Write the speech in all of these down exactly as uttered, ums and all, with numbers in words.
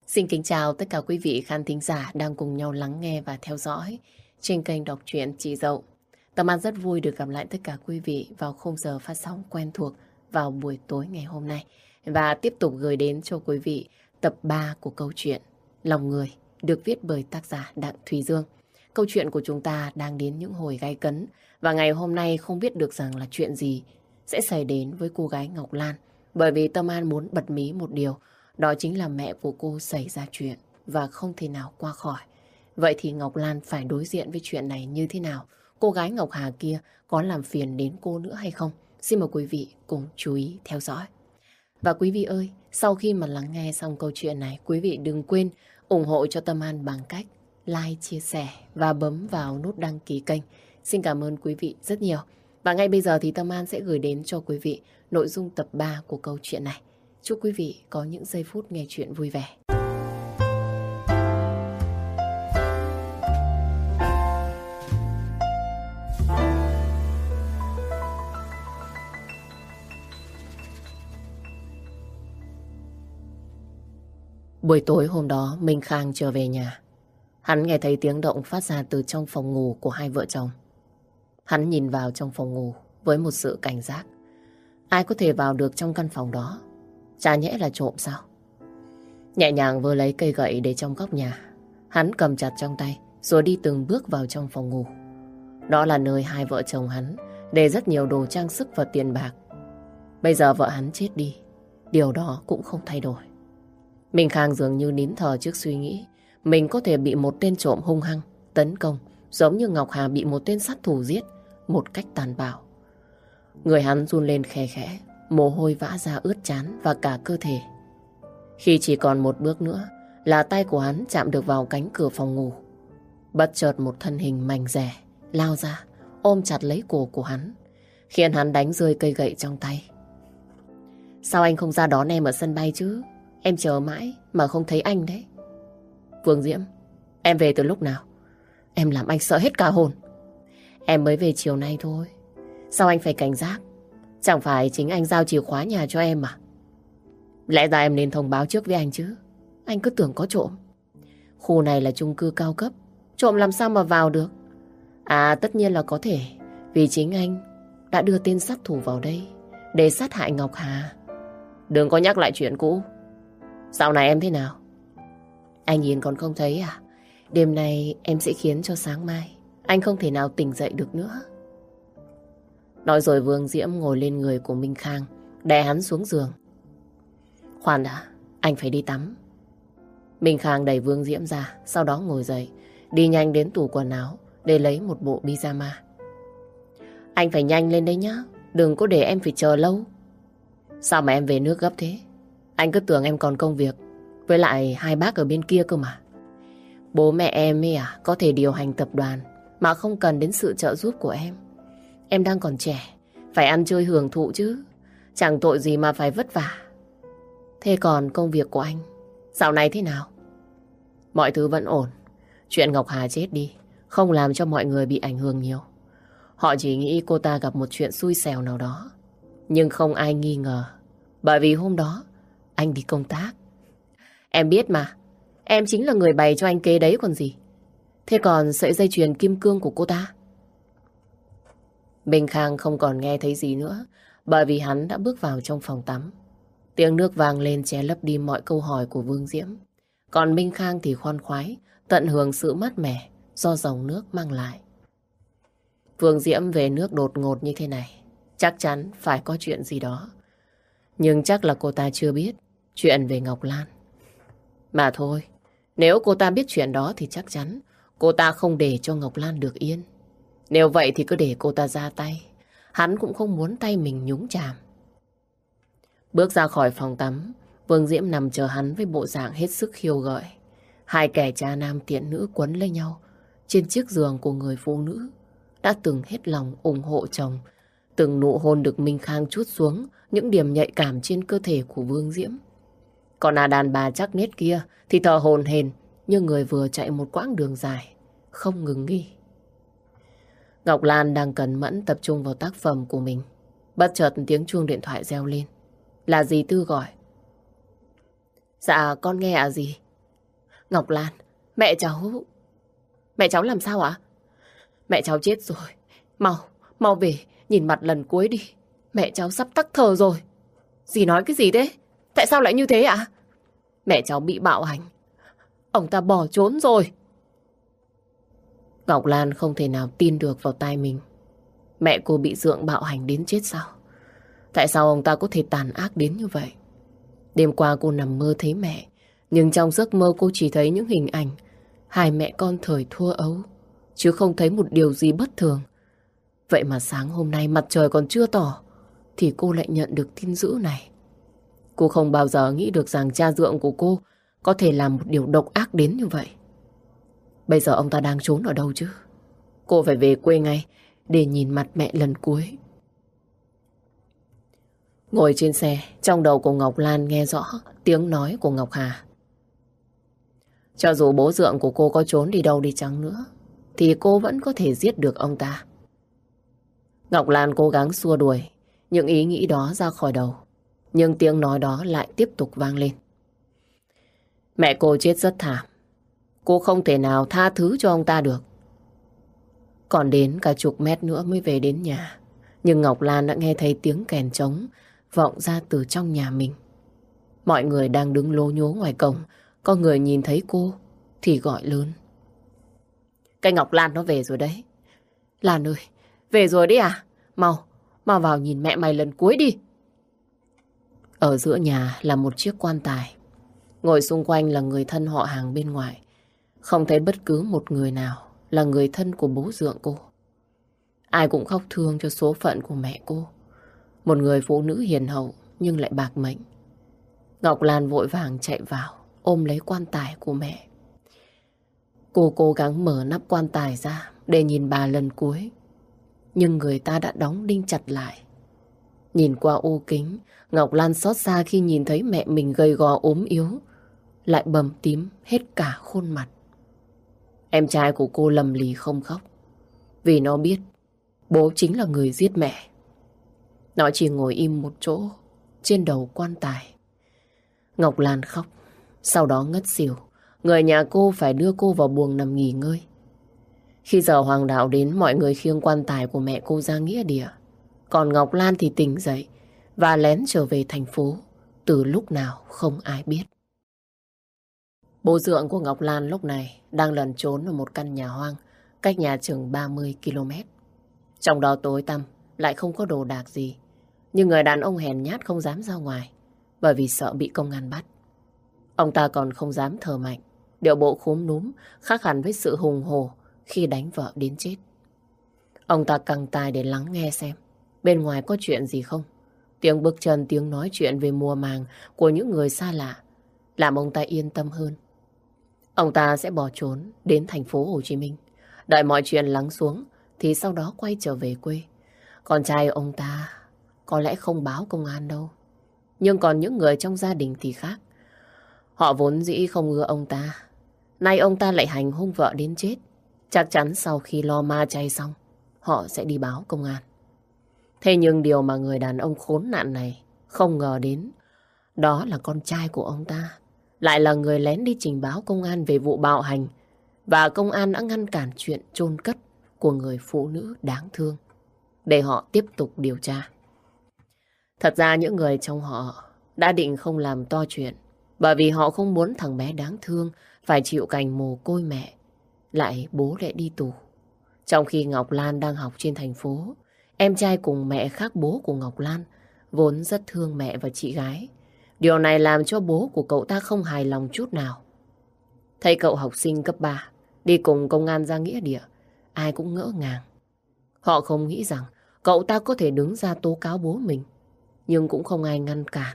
Xin kính chào tất cả quý vị khán thính giả đang cùng nhau lắng nghe và theo dõi trên kênh đọc truyện Chị Dậu. Tâm An rất vui được gặp lại tất cả quý vị vào khung giờ phát sóng quen thuộc vào buổi tối ngày hôm nay và tiếp tục gửi đến cho quý vị tập ba của câu chuyện Lòng Người được viết bởi tác giả Đặng Thùy Dương. Câu chuyện của chúng ta đang đến những hồi gay cấn và ngày hôm nay không biết được rằng là chuyện gì sẽ xảy đến với cô gái Ngọc Lan, bởi vì Tâm An muốn bật mí một điều. Đó chính là mẹ của cô xảy ra chuyện và không thể nào qua khỏi. Vậy thì Ngọc Lan phải đối diện với chuyện này như thế nào? Cô gái Ngọc Hà kia có làm phiền đến cô nữa hay không? Xin mời quý vị cùng chú ý theo dõi. Và quý vị ơi, sau khi mà lắng nghe xong câu chuyện này, quý vị đừng quên ủng hộ cho Tâm An bằng cách like, chia sẻ và bấm vào nút đăng ký kênh. Xin cảm ơn quý vị rất nhiều. Và ngay bây giờ thì Tâm An sẽ gửi đến cho quý vị nội dung tập ba của câu chuyện này. Chúc quý vị có những giây phút nghe chuyện vui vẻ. Buổi tối hôm đó, Minh Khang trở về nhà. Hắn nghe thấy tiếng động phát ra từ trong phòng ngủ của hai vợ chồng. Hắn nhìn vào trong phòng ngủ với một sự cảnh giác. Ai có thể vào được trong căn phòng đó? Chả nhẽ là trộm sao? Nhẹ nhàng vừa lấy cây gậy để trong góc nhà. Hắn cầm chặt trong tay rồi đi từng bước vào trong phòng ngủ. Đó là nơi hai vợ chồng hắn để rất nhiều đồ trang sức và tiền bạc. Bây giờ vợ hắn chết đi, điều đó cũng không thay đổi. Minh Khang dường như nín thở trước suy nghĩ mình có thể bị một tên trộm hung hăng tấn công, giống như Ngọc Hà bị một tên sát thủ giết một cách tàn bạo. Người hắn run lên khe khẽ, mồ hôi vã ra ướt trán và cả cơ thể. Khi chỉ còn một bước nữa là tay của hắn chạm được vào cánh cửa phòng ngủ. Bất chợt một thân hình mảnh dẻ lao ra, ôm chặt lấy cổ của hắn, khiến hắn đánh rơi cây gậy trong tay. Sao anh không ra đón em ở sân bay chứ? Em chờ mãi mà không thấy anh đấy. Vương Diễm, em về từ lúc nào? Em làm anh sợ hết cả hồn. Em mới về chiều nay thôi. Sao anh phải cảnh giác? Chẳng phải chính anh giao chìa khóa nhà cho em à? Lẽ ra em nên thông báo trước với anh chứ. Anh cứ tưởng có trộm. Khu này là chung cư cao cấp, trộm làm sao mà vào được? À, tất nhiên là có thể, vì chính anh đã đưa tên sát thủ vào đây để sát hại Ngọc Hà. Đừng có nhắc lại chuyện cũ. Dạo này em thế nào? Anh nhìn còn không thấy à? Đêm nay em sẽ khiến cho sáng mai anh không thể nào tỉnh dậy được nữa. Nói rồi Vương Diễm ngồi lên người của Minh Khang, đè hắn xuống giường. Khoan đã, anh phải đi tắm. Minh Khang đẩy Vương Diễm ra, sau đó ngồi dậy, đi nhanh đến tủ quần áo để lấy một bộ pyjama. Anh phải nhanh lên đấy nhá, đừng có để em phải chờ lâu. Sao mà em về nước gấp thế? Anh cứ tưởng em còn công việc, với lại hai bác ở bên kia cơ mà. Bố mẹ em ấy à, có thể điều hành tập đoàn mà không cần đến sự trợ giúp của em. Em đang còn trẻ, phải ăn chơi hưởng thụ chứ. Chẳng tội gì mà phải vất vả. Thế còn công việc của anh, dạo này thế nào? Mọi thứ vẫn ổn. Chuyện Ngọc Hà chết đi không làm cho mọi người bị ảnh hưởng nhiều. Họ chỉ nghĩ cô ta gặp một chuyện xui xẻo nào đó. Nhưng không ai nghi ngờ, bởi vì hôm đó anh đi công tác. Em biết mà, em chính là người bày cho anh kế đấy còn gì. Thế còn sợi dây chuyền kim cương của cô ta? Minh Khang không còn nghe thấy gì nữa, bởi vì hắn đã bước vào trong phòng tắm. Tiếng nước vang lên che lấp đi mọi câu hỏi của Vương Diễm. Còn Minh Khang thì khoan khoái, tận hưởng sự mát mẻ do dòng nước mang lại. Vương Diễm về nước đột ngột như thế này, chắc chắn phải có chuyện gì đó. Nhưng chắc là cô ta chưa biết chuyện về Ngọc Lan. Mà thôi, nếu cô ta biết chuyện đó thì chắc chắn cô ta không để cho Ngọc Lan được yên. Nếu vậy thì cứ để cô ta ra tay. Hắn cũng không muốn tay mình nhúng chàm. Bước ra khỏi phòng tắm, Vương Diễm nằm chờ hắn với bộ dạng hết sức khiêu gợi. Hai kẻ cha nam tiện nữ quấn lấy nhau trên chiếc giường của người phụ nữ đã từng hết lòng ủng hộ chồng. Từng nụ hôn được Minh Khang trút xuống những điểm nhạy cảm trên cơ thể của Vương Diễm. Còn à đàn bà chắc nết kia thì thở hổn hển như người vừa chạy một quãng đường dài, không ngừng nghỉ. Ngọc Lan đang cẩn mẫn tập trung vào tác phẩm của mình. Bất chợt tiếng chuông điện thoại reo lên. Là dì Tư gọi. Dạ con nghe ạ dì. Ngọc Lan, mẹ cháu... Mẹ cháu làm sao ạ? Mẹ cháu chết rồi. Mau, mau về, nhìn mặt lần cuối đi. Mẹ cháu sắp tắc thở rồi. Dì nói cái gì thế? Tại sao lại như thế ạ? Mẹ cháu bị bạo hành. Ông ta bỏ trốn rồi. Ngọc Lan không thể nào tin được vào tai mình. Mẹ cô bị Dượng bạo hành đến chết sao? Tại sao ông ta có thể tàn ác đến như vậy? Đêm qua cô nằm mơ thấy mẹ, nhưng trong giấc mơ cô chỉ thấy những hình ảnh hai mẹ con thời thua ấu, chứ không thấy một điều gì bất thường. Vậy mà sáng hôm nay mặt trời còn chưa tỏ thì cô lại nhận được tin dữ này. Cô không bao giờ nghĩ được rằng cha Dượng của cô có thể làm một điều độc ác đến như vậy. Bây giờ ông ta đang trốn ở đâu chứ? Cô phải về quê ngay để nhìn mặt mẹ lần cuối. Ngồi trên xe, trong đầu của Ngọc Lan nghe rõ tiếng nói của Ngọc Hà. Cho dù bố Dượng của cô có trốn đi đâu đi chăng nữa, thì cô vẫn có thể giết được ông ta. Ngọc Lan cố gắng xua đuổi những ý nghĩ đó ra khỏi đầu. Nhưng tiếng nói đó lại tiếp tục vang lên. Mẹ cô chết rất thảm. Cô không thể nào tha thứ cho ông ta được. Còn đến cả chục mét nữa mới về đến nhà. Nhưng Ngọc Lan đã nghe thấy tiếng kèn trống vọng ra từ trong nhà mình. Mọi người đang đứng lố nhố ngoài cổng. Có người nhìn thấy cô thì gọi lớn. Cái Ngọc Lan nó về rồi đấy. Lan ơi, về rồi đấy à? Mau, mau vào nhìn mẹ mày lần cuối đi. Ở giữa nhà là một chiếc quan tài. Ngồi xung quanh là người thân họ hàng bên ngoài. Không thấy bất cứ một người nào là người thân của bố Dượng cô. Ai cũng khóc thương cho số phận của mẹ cô. Một người phụ nữ hiền hậu nhưng lại bạc mệnh. Ngọc Lan vội vàng chạy vào ôm lấy quan tài của mẹ. Cô cố gắng mở nắp quan tài ra để nhìn bà lần cuối. Nhưng người ta đã đóng đinh chặt lại. Nhìn qua ô kính, Ngọc Lan xót xa khi nhìn thấy mẹ mình gầy gò ốm yếu, lại bầm tím hết cả khuôn mặt. Em trai của cô lầm lì không khóc, vì nó biết bố chính là người giết mẹ. Nó chỉ ngồi im một chỗ trên đầu quan tài. Ngọc Lan khóc, sau đó ngất xỉu. Người nhà cô phải đưa cô vào buồng nằm nghỉ ngơi. Khi giờ hoàng đạo đến, mọi người khiêng quan tài của mẹ cô ra nghĩa địa. Còn Ngọc Lan thì tỉnh dậy và lén trở về thành phố từ lúc nào không ai biết. Bố Dượng của Ngọc Lan lúc này đang lẩn trốn ở một căn nhà hoang cách nhà chừng ba mươi ki lô mét. Trong đó tối tăm, lại không có đồ đạc gì. Nhưng người đàn ông hèn nhát không dám ra ngoài bởi vì sợ bị công an bắt. Ông ta còn không dám thở mạnh, điệu bộ khúm núm khác hẳn với sự hùng hổ khi đánh vợ đến chết. Ông ta căng tai để lắng nghe xem bên ngoài có chuyện gì không. Tiếng bước chân, tiếng nói chuyện về mùa màng của những người xa lạ làm ông ta yên tâm hơn. Ông ta sẽ bỏ trốn đến thành phố Hồ Chí Minh, đợi mọi chuyện lắng xuống thì sau đó quay trở về quê. Con trai ông ta có lẽ không báo công an đâu. Nhưng còn những người trong gia đình thì khác. Họ vốn dĩ không ưa ông ta. Nay ông ta lại hành hung vợ đến chết. Chắc chắn sau khi lo ma chay xong, họ sẽ đi báo công an. Thế nhưng điều mà người đàn ông khốn nạn này không ngờ đến, đó là con trai của ông ta lại là người lén đi trình báo công an về vụ bạo hành. Và công an đã ngăn cản chuyện chôn cất của người phụ nữ đáng thương để họ tiếp tục điều tra. Thật ra những người trong họ đã định không làm to chuyện, bởi vì họ không muốn thằng bé đáng thương phải chịu cảnh mồ côi mẹ, lại bố lại đi tù. Trong khi Ngọc Lan đang học trên thành phố, em trai cùng mẹ khác bố của Ngọc Lan vốn rất thương mẹ và chị gái. Điều này làm cho bố của cậu ta không hài lòng chút nào. Thấy cậu học sinh cấp ba đi cùng công an ra nghĩa địa, ai cũng ngỡ ngàng. Họ không nghĩ rằng cậu ta có thể đứng ra tố cáo bố mình, nhưng cũng không ai ngăn cản.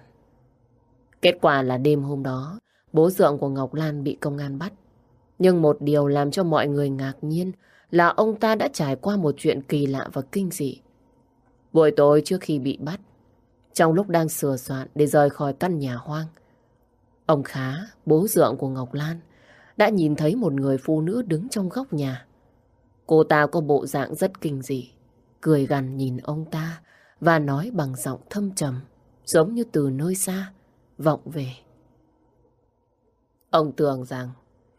Kết quả là đêm hôm đó, bố Dượng của Ngọc Lan bị công an bắt. Nhưng một điều làm cho mọi người ngạc nhiên là ông ta đã trải qua một chuyện kỳ lạ và kinh dị. Buổi tối trước khi bị bắt, trong lúc đang sửa soạn để rời khỏi căn nhà hoang, ông Khá, bố Dượng của Ngọc Lan, đã nhìn thấy một người phụ nữ đứng trong góc nhà. Cô ta có bộ dạng rất kinh dị, cười gằn nhìn ông ta và nói bằng giọng thâm trầm, giống như từ nơi xa vọng về. Ông tưởng rằng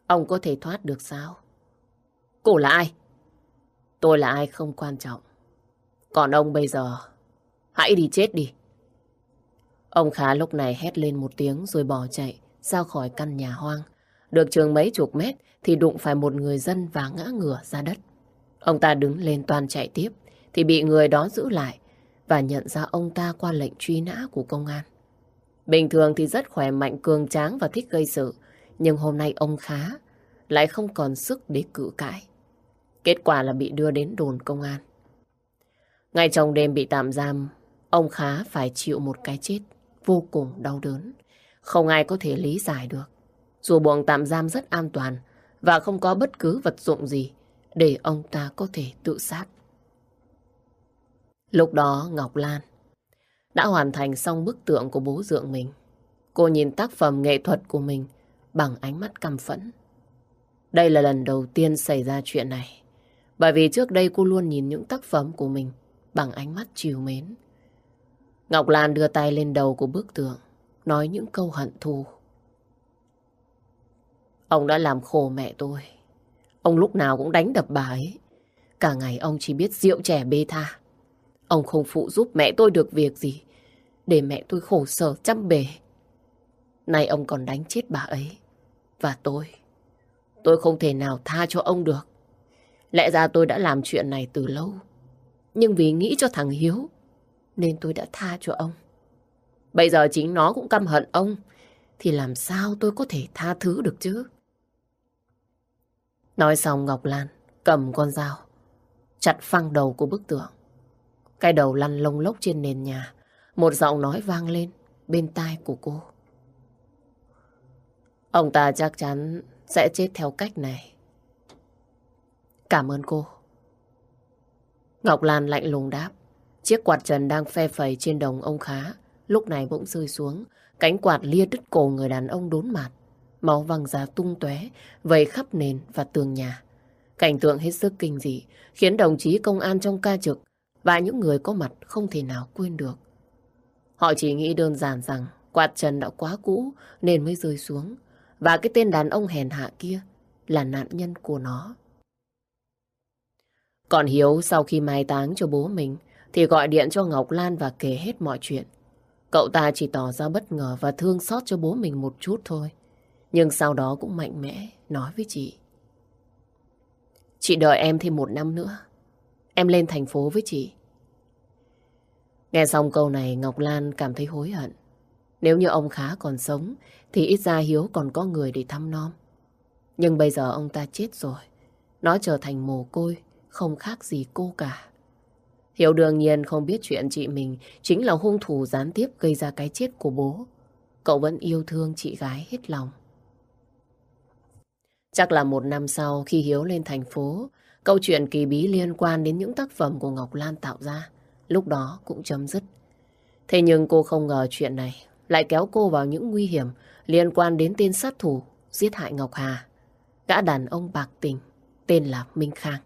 ông có thể thoát được sao? Cô là ai? Tôi là ai không quan trọng. Còn ông bây giờ, hãy đi chết đi. Ông Khá lúc này hét lên một tiếng rồi bỏ chạy ra khỏi căn nhà hoang. Được chừng mấy chục mét thì đụng phải một người dân và ngã ngửa ra đất. Ông ta đứng lên toan chạy tiếp thì bị người đó giữ lại và nhận ra ông ta qua lệnh truy nã của công an. Bình thường thì rất khỏe mạnh, cường tráng và thích gây sự. Nhưng hôm nay ông Khá lại không còn sức để cự cãi. Kết quả là bị đưa đến đồn công an. Ngay trong đêm bị tạm giam, ông Khá phải chịu một cái chết vô cùng đau đớn. Không ai có thể lý giải được. Dù buồng tạm giam rất an toàn và không có bất cứ vật dụng gì để ông ta có thể tự sát. Lúc đó Ngọc Lan đã hoàn thành xong bức tượng của bố dượng mình. Cô nhìn tác phẩm nghệ thuật của mình bằng ánh mắt căm phẫn. Đây là lần đầu tiên xảy ra chuyện này. Bởi vì trước đây cô luôn nhìn những tác phẩm của mình bằng ánh mắt trìu mến. Ngọc Lan đưa tay lên đầu của bức tượng, nói những câu hận thù. Ông đã làm khổ mẹ tôi. Ông lúc nào cũng đánh đập bà ấy. Cả ngày ông chỉ biết rượu chè bê tha. Ông không phụ giúp mẹ tôi được việc gì, để mẹ tôi khổ sở trăm bề. Nay ông còn đánh chết bà ấy. Và tôi, tôi không thể nào tha cho ông được. Lẽ ra tôi đã làm chuyện này từ lâu. Nhưng vì nghĩ cho thằng Hiếu nên tôi đã tha cho ông. Bây giờ chính nó cũng căm hận ông, thì làm sao tôi có thể tha thứ được chứ? Nói xong Ngọc Lan cầm con dao chặt phăng đầu của bức tượng. Cái đầu lăn lông lốc trên nền nhà. Một giọng nói vang lên bên tai của cô. Ông ta chắc chắn sẽ chết theo cách này. Cảm ơn cô. Ngọc Lan lạnh lùng đáp. Chiếc quạt trần đang phe phẩy trên đồng ông Khá lúc này bỗng rơi xuống. Cánh quạt lia đứt cổ người đàn ông đốn mạt. Máu văng ra tung tóe vẩy khắp nền và tường nhà. Cảnh tượng hết sức kinh dị khiến đồng chí công an trong ca trực và những người có mặt không thể nào quên được. Họ chỉ nghĩ đơn giản rằng quạt trần đã quá cũ nên mới rơi xuống, và cái tên đàn ông hèn hạ kia là nạn nhân của nó. Còn Hiếu sau khi mai táng cho bố mình thì gọi điện cho Ngọc Lan và kể hết mọi chuyện. Cậu ta chỉ tỏ ra bất ngờ và thương xót cho bố mình một chút thôi. Nhưng sau đó cũng mạnh mẽ nói với chị. Chị đợi em thêm một năm nữa. Em lên thành phố với chị. Nghe xong câu này Ngọc Lan cảm thấy hối hận. Nếu như ông Khá còn sống thì ít ra Hiếu còn có người để thăm nom. Nhưng bây giờ ông ta chết rồi. Nó trở thành mồ côi, không khác gì cô cả. Hiếu đương nhiên không biết chuyện chị mình chính là hung thủ gián tiếp gây ra cái chết của bố. Cậu vẫn yêu thương chị gái hết lòng. Chắc là một năm sau khi Hiếu lên thành phố, câu chuyện kỳ bí liên quan đến những tác phẩm của Ngọc Lan tạo ra lúc đó cũng chấm dứt. Thế nhưng cô không ngờ chuyện này lại kéo cô vào những nguy hiểm liên quan đến tên sát thủ giết hại Ngọc Hà, gã đàn ông bạc tình tên là Minh Khang.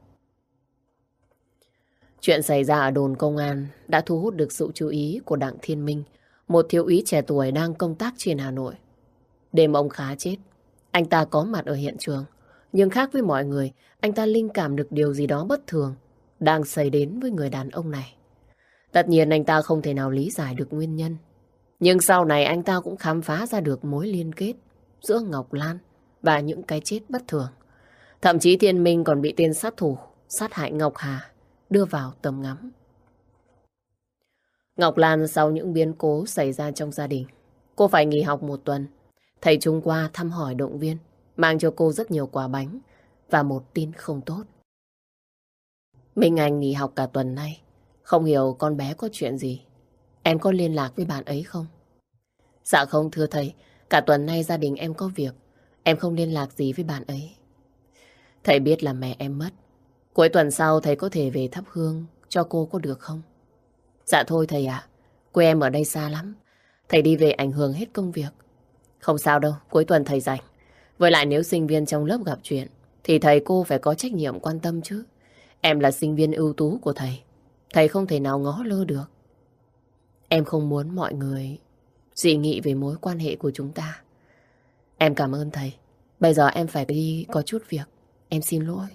Chuyện xảy ra ở đồn công an đã thu hút được sự chú ý của Đặng Thiên Minh, một thiếu úy trẻ tuổi đang công tác trên Hà Nội. Đêm ông Khá chết, anh ta có mặt ở hiện trường, nhưng khác với mọi người, anh ta linh cảm được điều gì đó bất thường đang xảy đến với người đàn ông này. Tất nhiên anh ta không thể nào lý giải được nguyên nhân, nhưng sau này anh ta cũng khám phá ra được mối liên kết giữa Ngọc Lan và những cái chết bất thường. Thậm chí Thiên Minh còn bị tên sát thủ sát hại Ngọc Hà đưa vào tầm ngắm. Ngọc Lan sau những biến cố xảy ra trong gia đình, cô phải nghỉ học một tuần. Thầy Trung qua thăm hỏi động viên, mang cho cô rất nhiều quà bánh và một tin không tốt. Minh Anh nghỉ học cả tuần nay, không hiểu con bé có chuyện gì. Em có liên lạc với bạn ấy không? Dạ không thưa thầy, cả tuần nay gia đình em có việc, em không liên lạc gì với bạn ấy. Thầy biết là mẹ em mất. Cuối tuần sau thầy có thể về thắp hương cho cô có được không? Dạ thôi thầy ạ, quê em ở đây xa lắm. Thầy đi về ảnh hưởng hết công việc. Không sao đâu, cuối tuần thầy rảnh. Với lại nếu sinh viên trong lớp gặp chuyện thì thầy cô phải có trách nhiệm quan tâm chứ. Em là sinh viên ưu tú của thầy, thầy không thể nào ngó lơ được. Em không muốn mọi người dị nghị về mối quan hệ của chúng ta. Em cảm ơn thầy. Bây giờ em phải đi có chút việc. Em xin lỗi.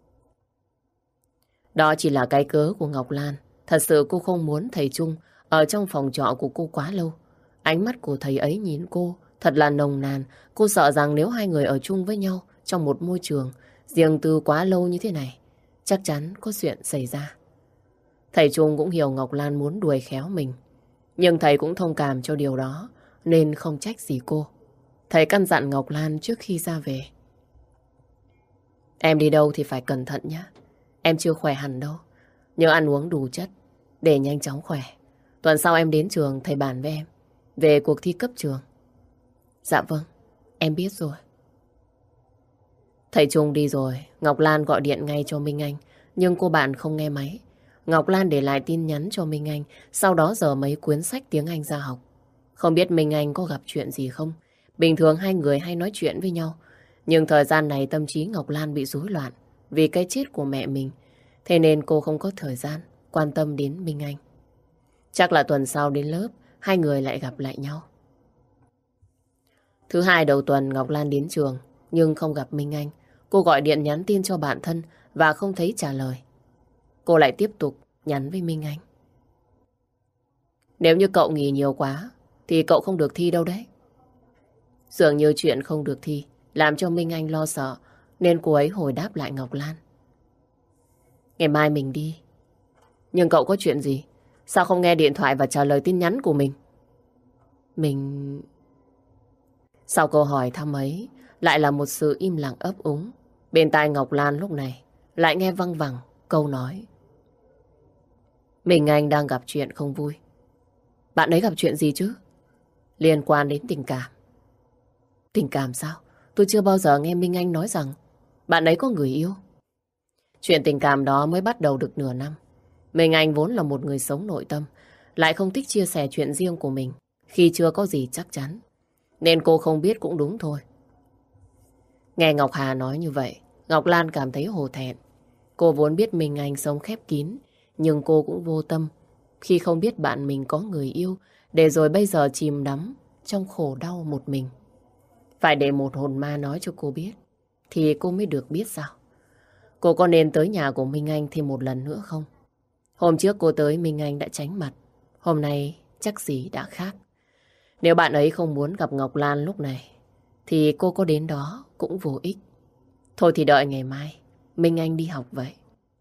Đó chỉ là cái cớ của Ngọc Lan. Thật sự cô không muốn thầy Trung ở trong phòng trọ của cô quá lâu. Ánh mắt của thầy ấy nhìn cô thật là nồng nàn. Cô sợ rằng nếu hai người ở chung với nhau trong một môi trường riêng tư quá lâu như thế này, chắc chắn có chuyện xảy ra. Thầy Trung cũng hiểu Ngọc Lan muốn đuổi khéo mình. Nhưng thầy cũng thông cảm cho điều đó nên không trách gì cô. Thầy căn dặn Ngọc Lan trước khi ra về. Em đi đâu thì phải cẩn thận nhé. Em chưa khỏe hẳn đâu. Nhớ ăn uống đủ chất để nhanh chóng khỏe. Tuần sau em đến trường thầy bàn với em về cuộc thi cấp trường. Dạ vâng, em biết rồi. Thầy Trung đi rồi, Ngọc Lan gọi điện ngay cho Minh Anh, nhưng cô bạn không nghe máy. Ngọc Lan để lại tin nhắn cho Minh Anh, sau đó dở mấy cuốn sách tiếng Anh ra học. Không biết Minh Anh có gặp chuyện gì không? Bình thường hai người hay nói chuyện với nhau, nhưng thời gian này tâm trí Ngọc Lan bị rối loạn vì cái chết của mẹ mình. Thế nên cô không có thời gian quan tâm đến Minh Anh. Chắc là tuần sau đến lớp, hai người lại gặp lại nhau. Thứ hai đầu tuần Ngọc Lan đến trường, nhưng không gặp Minh Anh. Cô gọi điện nhắn tin cho bạn thân và không thấy trả lời. Cô lại tiếp tục nhắn với Minh Anh. Nếu như cậu nghỉ nhiều quá, thì cậu không được thi đâu đấy. Dường như chuyện không được thi làm cho Minh Anh lo sợ, nên cô ấy hồi đáp lại Ngọc Lan. Ngày mai mình đi. Nhưng cậu có chuyện gì? Sao không nghe điện thoại và trả lời tin nhắn của mình? Mình... Sau câu hỏi thăm ấy, lại là một sự im lặng ấp úng. Bên tai Ngọc Lan lúc này lại nghe văng vẳng câu nói. Mình Anh đang gặp chuyện không vui. Bạn ấy gặp chuyện gì chứ? Liên quan đến tình cảm. Tình cảm sao? Tôi chưa bao giờ nghe Minh Anh nói rằng bạn ấy có người yêu. Chuyện tình cảm đó mới bắt đầu được nửa năm. Minh Anh vốn là một người sống nội tâm, lại không thích chia sẻ chuyện riêng của mình khi chưa có gì chắc chắn. Nên cô không biết cũng đúng thôi. Nghe Ngọc Hà nói như vậy, Ngọc Lan cảm thấy hổ thẹn. Cô vốn biết Minh Anh sống khép kín, nhưng cô cũng vô tâm khi không biết bạn mình có người yêu, để rồi bây giờ chìm đắm trong khổ đau một mình. Phải để một hồn ma nói cho cô biết, thì cô mới được biết sao. Cô có nên tới nhà của Minh Anh thêm một lần nữa không? Hôm trước cô tới Minh Anh đã tránh mặt, hôm nay chắc gì đã khác. Nếu bạn ấy không muốn gặp Ngọc Lan lúc này, thì cô có đến đó cũng vô ích. Thôi thì đợi ngày mai Minh Anh đi học vậy.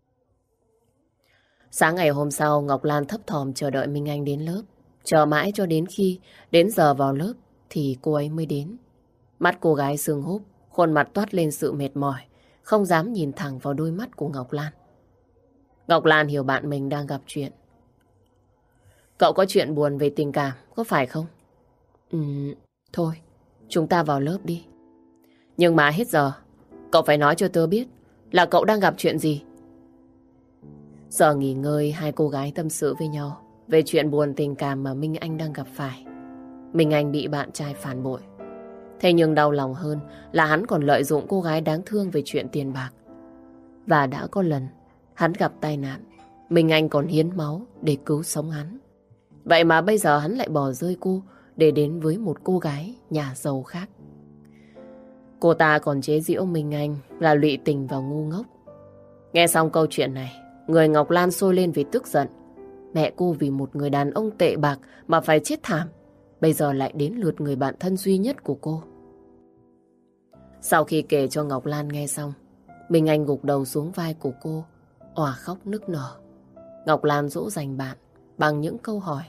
Sáng ngày hôm sau, Ngọc Lan thấp thỏm chờ đợi Minh Anh đến lớp. Chờ mãi cho đến khi đến giờ vào lớp thì cô ấy mới đến. Mắt cô gái sưng húp, khuôn mặt toát lên sự mệt mỏi, không dám nhìn thẳng vào đôi mắt của Ngọc Lan. Ngọc Lan hiểu bạn mình đang gặp chuyện. Cậu có chuyện buồn về tình cảm, có phải không? Ừ, thôi, chúng ta vào lớp đi. Nhưng mà hết giờ, cậu phải nói cho tớ biết là cậu đang gặp chuyện gì. Giờ nghỉ ngơi, hai cô gái tâm sự với nhau về chuyện buồn tình cảm mà Minh Anh đang gặp phải. Minh Anh bị bạn trai phản bội. Thế nhưng đau lòng hơn là hắn còn lợi dụng cô gái đáng thương về chuyện tiền bạc. Và đã có lần hắn gặp tai nạn, Minh Anh còn hiến máu để cứu sống hắn. Vậy mà bây giờ hắn lại bỏ rơi cô để đến với một cô gái nhà giàu khác. Cô ta còn chế giễu Minh Anh là lụy tình và ngu ngốc. Nghe xong câu chuyện này, người Ngọc Lan sôi lên vì tức giận. Mẹ cô vì một người đàn ông tệ bạc mà phải chết thảm. Bây giờ lại đến lượt người bạn thân duy nhất của cô. Sau khi kể cho Ngọc Lan nghe xong, Minh Anh gục đầu xuống vai của cô, òa khóc nức nở. Ngọc Lan dỗ dành bạn bằng những câu hỏi.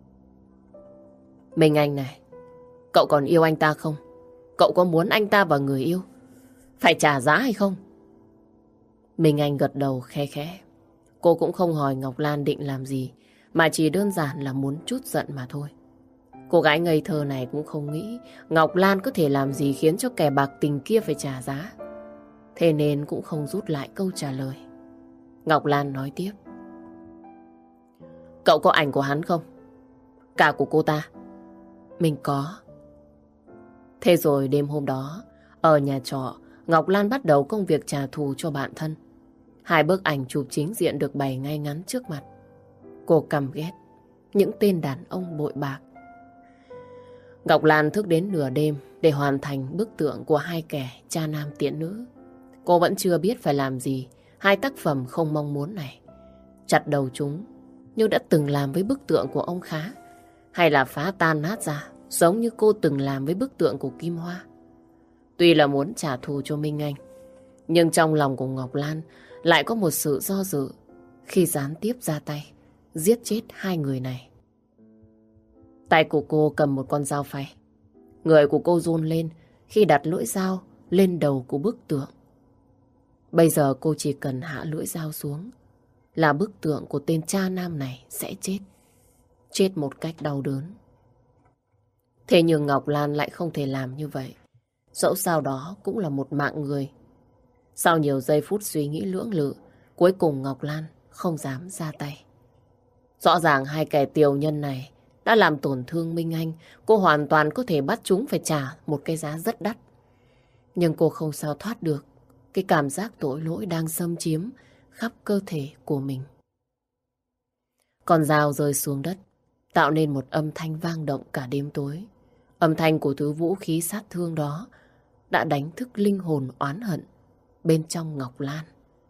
Minh Anh này, cậu còn yêu anh ta không? Cậu có muốn anh ta và người yêu phải trả giá hay không? Minh Anh gật đầu khe khẽ. Cô cũng không hỏi Ngọc Lan định làm gì, mà chỉ đơn giản là muốn trút giận mà thôi. Cô gái ngây thơ này cũng không nghĩ Ngọc Lan có thể làm gì khiến cho kẻ bạc tình kia phải trả giá. Thế nên cũng không rút lại câu trả lời. Ngọc Lan nói tiếp. Cậu có ảnh của hắn không? Cả của cô ta? Mình có. Thế rồi đêm hôm đó, ở nhà trọ, Ngọc Lan bắt đầu công việc trả thù cho bạn thân. Hai bức ảnh chụp chính diện được bày ngay ngắn trước mặt. Cô căm ghét những tên đàn ông bội bạc. Ngọc Lan thức đến nửa đêm để hoàn thành bức tượng của hai kẻ cha nam tiện nữ. Cô vẫn chưa biết phải làm gì hai tác phẩm không mong muốn này. Chặt đầu chúng như đã từng làm với bức tượng của ông Khá, hay là phá tan nát ra giống như cô từng làm với bức tượng của Kim Hoa. Tuy là muốn trả thù cho Minh Anh, nhưng trong lòng của Ngọc Lan lại có một sự do dự khi gián tiếp ra tay giết chết hai người này. Tay của cô cầm một con dao phay. Người của cô run lên khi đặt lưỡi dao lên đầu của bức tượng. Bây giờ cô chỉ cần hạ lưỡi dao xuống là bức tượng của tên cha nam này sẽ chết. Chết một cách đau đớn. Thế nhưng Ngọc Lan lại không thể làm như vậy. Dẫu sao đó cũng là một mạng người. Sau nhiều giây phút suy nghĩ lưỡng lự, cuối cùng Ngọc Lan không dám ra tay. Rõ ràng hai kẻ tiểu nhân này đã làm tổn thương Minh Anh. Cô hoàn toàn có thể bắt chúng phải trả một cái giá rất đắt. Nhưng cô không sao thoát được cái cảm giác tội lỗi đang xâm chiếm khắp cơ thể của mình. Con dao rơi xuống đất, tạo nên một âm thanh vang động cả đêm tối. Âm thanh của thứ vũ khí sát thương đó đã đánh thức linh hồn oán hận bên trong Ngọc Lan.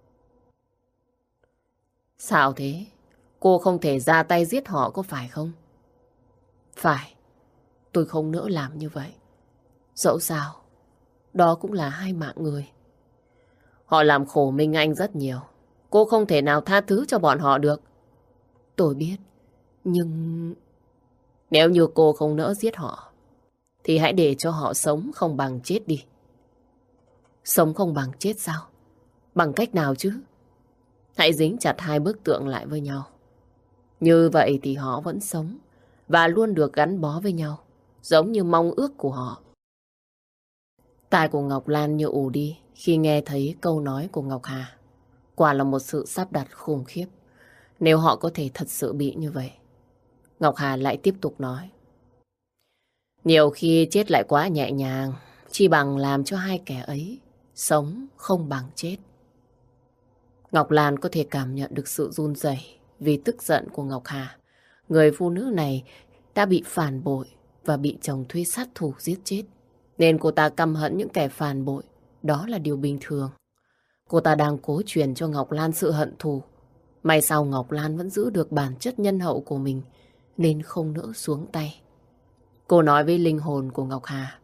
Sao thế? Cô không thể ra tay giết họ có phải không? Phải, tôi không nỡ làm như vậy. Dẫu sao, đó cũng là hai mạng người. Họ làm khổ Minh Anh rất nhiều. Cô không thể nào tha thứ cho bọn họ được. Tôi biết, nhưng... Nếu như cô không nỡ giết họ, thì hãy để cho họ sống không bằng chết đi. Sống không bằng chết sao? Bằng cách nào chứ? Hãy dính chặt hai bức tượng lại với nhau. Như vậy thì họ vẫn sống và luôn được gắn bó với nhau, giống như mong ước của họ. Tai của Ngọc Lan như ù đi khi nghe thấy câu nói của Ngọc Hà. Quả là một sự sắp đặt khủng khiếp. Nếu họ có thể thật sự bị như vậy. Ngọc Hà lại tiếp tục nói. Nhiều khi chết lại quá nhẹ nhàng, chỉ bằng làm cho hai kẻ ấy sống không bằng chết. Ngọc Lan có thể cảm nhận được sự run rẩy vì tức giận của Ngọc Hà. Người phụ nữ này đã bị phản bội và bị chồng thuê sát thủ giết chết. Nên cô ta căm hận những kẻ phản bội. Đó là điều bình thường. Cô ta đang cố truyền cho Ngọc Lan sự hận thù. May sao Ngọc Lan vẫn giữ được bản chất nhân hậu của mình nên không nỡ xuống tay. Cô nói với linh hồn của Ngọc Hà.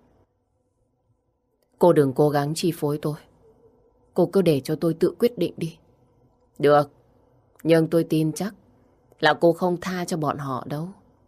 Cô đừng cố gắng chi phối tôi. Cô cứ để cho tôi tự quyết định đi. Được, nhưng tôi tin chắc là cô không tha cho bọn họ đâu.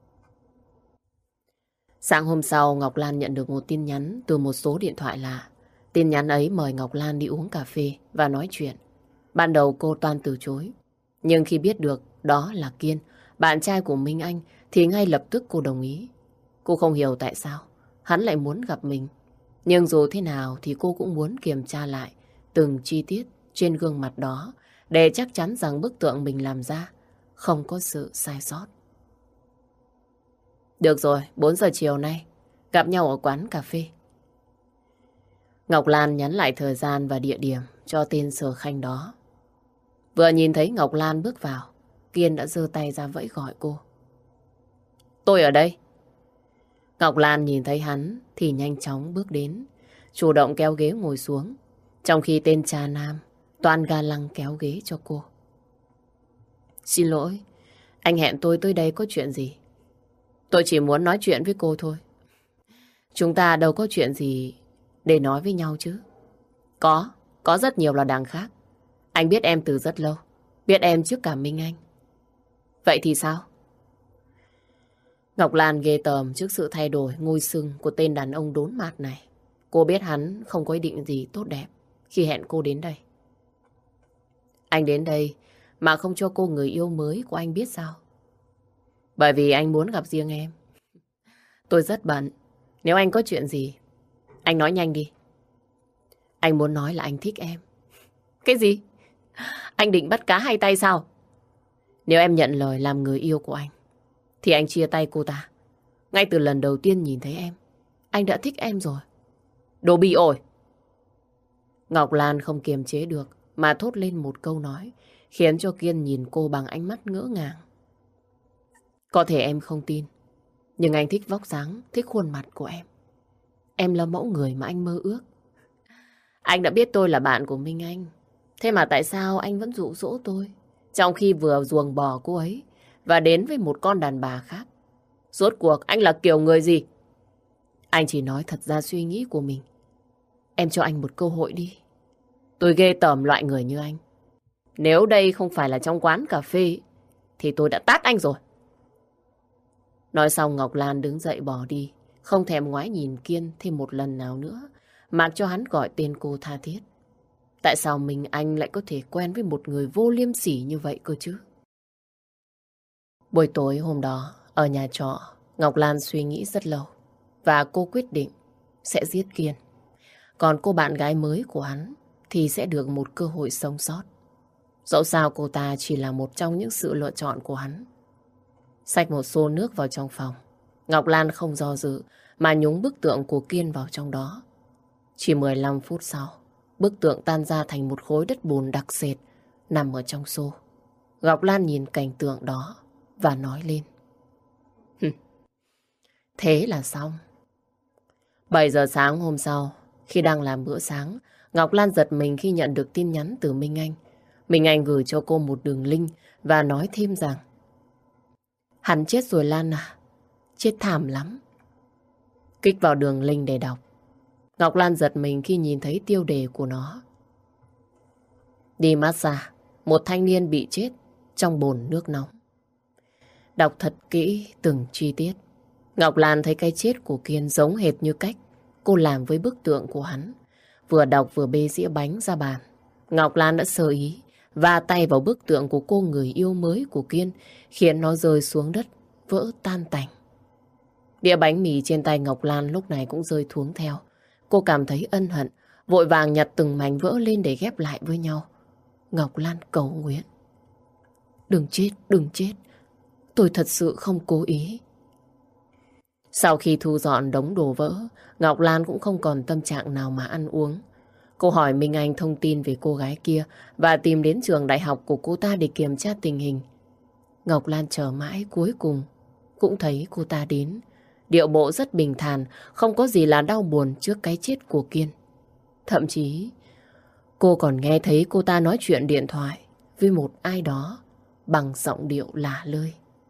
Sáng hôm sau, Ngọc Lan nhận được một tin nhắn từ một số điện thoại lạ. Tin nhắn ấy mời Ngọc Lan đi uống cà phê và nói chuyện. Ban đầu cô toan từ chối. Nhưng khi biết được đó là Kiên, bạn trai của Minh Anh, thì ngay lập tức cô đồng ý. Cô không hiểu tại sao hắn lại muốn gặp mình. Nhưng dù thế nào thì cô cũng muốn kiểm tra lại từng chi tiết trên gương mặt đó để chắc chắn rằng bức tượng mình làm ra không có sự sai sót. Được rồi, bốn giờ chiều nay gặp nhau ở quán cà phê. Ngọc Lan nhắn lại thời gian và địa điểm cho tên Sở Khanh đó. Vừa nhìn thấy Ngọc Lan bước vào, Kiên đã giơ tay ra vẫy gọi cô. Tôi ở đây. Ngọc Lan nhìn thấy hắn thì nhanh chóng bước đến, chủ động kéo ghế ngồi xuống, trong khi tên cha nam toan ga lăng kéo ghế cho cô. Xin lỗi, anh hẹn tôi tới đây có chuyện gì? Tôi chỉ muốn nói chuyện với cô thôi. Chúng ta đâu có chuyện gì để nói với nhau chứ. Có, có rất nhiều là đằng khác. Anh biết em từ rất lâu, biết em trước cả Minh Anh. Vậy thì sao? Ngọc Lan ghê tởm trước sự thay đổi ngôi xưng của tên đàn ông đốn mạt này. Cô biết hắn không có ý định gì tốt đẹp khi hẹn cô đến đây. Anh đến đây mà không cho cô người yêu mới của anh biết sao? Bởi vì anh muốn gặp riêng em. Tôi rất bận. Nếu anh có chuyện gì, anh nói nhanh đi. Anh muốn nói là anh thích em. Cái gì? Anh định bắt cá hai tay sao? Nếu em nhận lời làm người yêu của anh, thì anh chia tay cô ta. Ngay từ lần đầu tiên nhìn thấy em, anh đã thích em rồi. Đồ bị ổi! Ngọc Lan không kiềm chế được mà thốt lên một câu nói khiến cho Kiên nhìn cô bằng ánh mắt ngỡ ngàng. Có thể em không tin, Nhưng anh thích vóc dáng, thích khuôn mặt của em. Em là mẫu người mà anh mơ ước. Anh đã biết tôi là bạn của Minh Anh. Thế mà tại sao anh vẫn dụ dỗ tôi? Trong khi vừa ruồng bỏ cô ấy và đến với một con đàn bà khác. Rốt cuộc anh là kiểu người gì? Anh chỉ nói thật ra suy nghĩ của mình. Em cho anh một cơ hội đi. Tôi ghê tởm loại người như anh. Nếu đây không phải là trong quán cà phê thì tôi đã tát anh rồi. Nói xong Ngọc Lan đứng dậy bỏ đi, không thèm ngoái nhìn Kiên thêm một lần nào nữa, mặc cho hắn gọi tên cô tha thiết. Tại sao mình anh lại có thể quen với một người vô liêm sỉ như vậy cơ chứ? Buổi tối hôm đó, ở nhà trọ, Ngọc Lan suy nghĩ rất lâu và cô quyết định sẽ giết Kiên. Còn cô bạn gái mới của hắn thì sẽ được một cơ hội sống sót. Dẫu sao cô ta chỉ là một trong những sự lựa chọn của hắn. Xách một xô nước vào trong phòng, Ngọc Lan không do dự mà nhúng bức tượng của Kiên vào trong đó. Chỉ mười lăm phút sau, bức tượng tan ra thành một khối đất bùn đặc sệt nằm ở trong xô. Ngọc Lan nhìn cảnh tượng đó và nói lên. Thế là xong. bảy giờ sáng hôm sau, khi đang làm bữa sáng, Ngọc Lan giật mình khi nhận được tin nhắn từ Minh Anh. Minh Anh gửi cho cô một đường link và nói thêm rằng hắn chết rồi Lan à, chết thảm lắm. Kích vào đường link để đọc. Ngọc Lan giật mình khi nhìn thấy tiêu đề của nó. Đi massage, một thanh niên bị chết trong bồn nước nóng. Đọc thật kỹ từng chi tiết. Ngọc Lan thấy cái chết của Kiên giống hệt như cách cô làm với bức tượng của hắn. Vừa đọc vừa bê dĩa bánh ra bàn, Ngọc Lan đã sơ ý và tay vào bức tượng của cô người yêu mới của Kiên, khiến nó rơi xuống đất, vỡ tan tành. Đĩa bánh mì trên tay Ngọc Lan lúc này cũng rơi thuống theo. Cô cảm thấy ân hận, vội vàng nhặt từng mảnh vỡ lên để ghép lại với nhau. Ngọc Lan cầu nguyện. Đừng chết, đừng chết. Tôi thật sự không cố ý. Sau khi thu dọn đống đồ vỡ, Ngọc Lan cũng không còn tâm trạng nào mà ăn uống. Cô hỏi Minh Anh thông tin về cô gái kia và tìm đến trường đại học của cô ta để kiểm tra tình hình. Ngọc Lan chờ mãi cuối cùng cũng thấy cô ta đến. Điệu bộ rất bình thản, không có gì là đau buồn trước cái chết của Kiên. Thậm chí cô còn nghe thấy cô ta nói chuyện điện thoại với một ai đó bằng giọng điệu lạ lơi.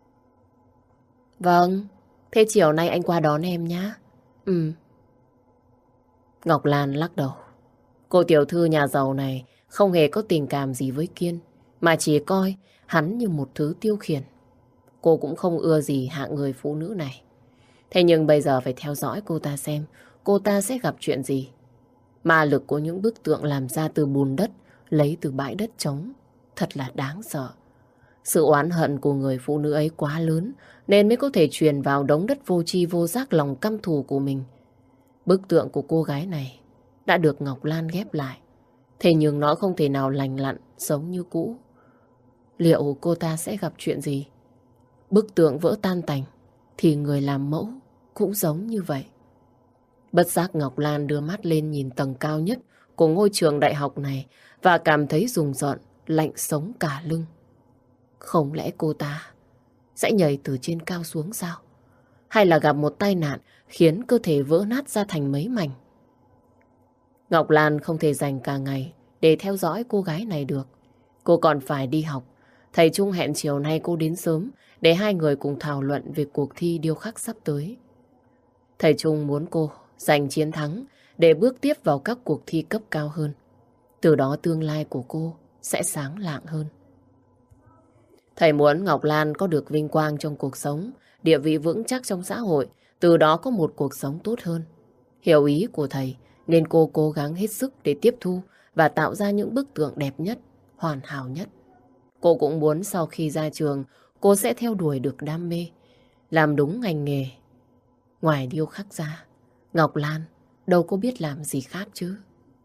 Vâng, thế chiều nay anh qua đón em nhá. Ừ. Ngọc Lan lắc đầu. Cô tiểu thư nhà giàu này không hề có tình cảm gì với Kiên, mà chỉ coi hắn như một thứ tiêu khiển. Cô cũng không ưa gì hạng người phụ nữ này. Thế nhưng bây giờ phải theo dõi cô ta xem cô ta sẽ gặp chuyện gì. Ma lực của những bức tượng làm ra từ bùn đất, lấy từ bãi đất trống, thật là đáng sợ. Sự oán hận của người phụ nữ ấy quá lớn nên mới có thể truyền vào đống đất vô tri vô giác lòng căm thù của mình. Bức tượng của cô gái này đã được Ngọc Lan ghép lại. Thế nhưng nó không thể nào lành lặn giống như cũ. Liệu cô ta sẽ gặp chuyện gì? Bức tượng vỡ tan tành thì người làm mẫu cũng giống như vậy. Bất giác Ngọc Lan đưa mắt lên nhìn tầng cao nhất của ngôi trường đại học này và cảm thấy rùng rợn, lạnh sống cả lưng. Không lẽ cô ta sẽ nhảy từ trên cao xuống sao? Hay là gặp một tai nạn khiến cơ thể vỡ nát ra thành mấy mảnh? Ngọc Lan không thể dành cả ngày để theo dõi cô gái này được. Cô còn phải đi học. Thầy Trung hẹn chiều nay cô đến sớm để hai người cùng thảo luận về cuộc thi điêu khắc sắp tới. Thầy Trung muốn cô giành chiến thắng để bước tiếp vào các cuộc thi cấp cao hơn. Từ đó tương lai của cô sẽ sáng lạng hơn. Thầy muốn Ngọc Lan có được vinh quang trong cuộc sống, địa vị vững chắc trong xã hội, từ đó có một cuộc sống tốt hơn. Hiểu ý của thầy nên cô cố gắng hết sức để tiếp thu và tạo ra những bức tượng đẹp nhất, hoàn hảo nhất. Cô cũng muốn sau khi ra trường, cô sẽ theo đuổi được đam mê, làm đúng ngành nghề. Ngoài điêu khắc ra, Ngọc Lan đâu có biết làm gì khác chứ.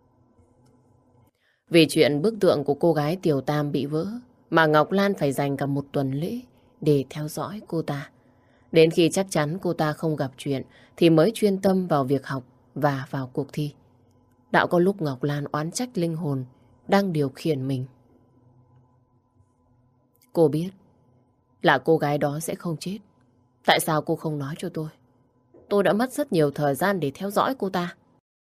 Vì chuyện bức tượng của cô gái Tiểu Tam bị vỡ, mà Ngọc Lan phải dành cả một tuần lễ để theo dõi cô ta. Đến khi chắc chắn cô ta không gặp chuyện thì mới chuyên tâm vào việc học và vào cuộc thi. Đã có lúc Ngọc Lan oán trách linh hồn đang điều khiển mình. Cô biết là cô gái đó sẽ không chết. Tại sao cô không nói cho tôi? Tôi đã mất rất nhiều thời gian để theo dõi cô ta.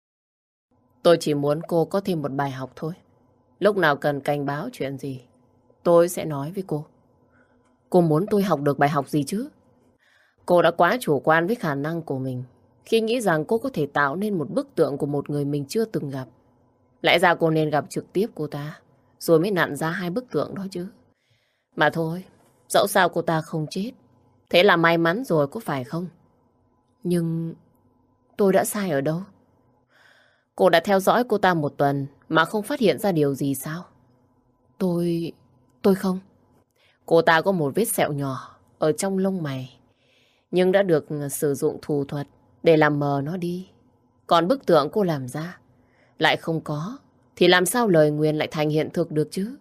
Tôi chỉ muốn cô có thêm một bài học thôi. Lúc nào cần cảnh báo chuyện gì, tôi sẽ nói với cô. Cô muốn tôi học được bài học gì chứ? Cô đã quá chủ quan với khả năng của mình khi nghĩ rằng cô có thể tạo nên một bức tượng của một người mình chưa từng gặp. Lẽ ra cô nên gặp trực tiếp cô ta, rồi mới nặn ra hai bức tượng đó chứ. Mà thôi, dẫu sao cô ta không chết. Thế là may mắn rồi, có phải không? Nhưng tôi đã sai ở đâu? Cô đã theo dõi cô ta một tuần mà không phát hiện ra điều gì sao? Tôi... tôi không. Cô ta có một vết sẹo nhỏ ở trong lông mày, nhưng đã được sử dụng thủ thuật để làm mờ nó đi. Còn bức tượng cô làm ra lại không có, thì làm sao lời nguyền lại thành hiện thực được chứ?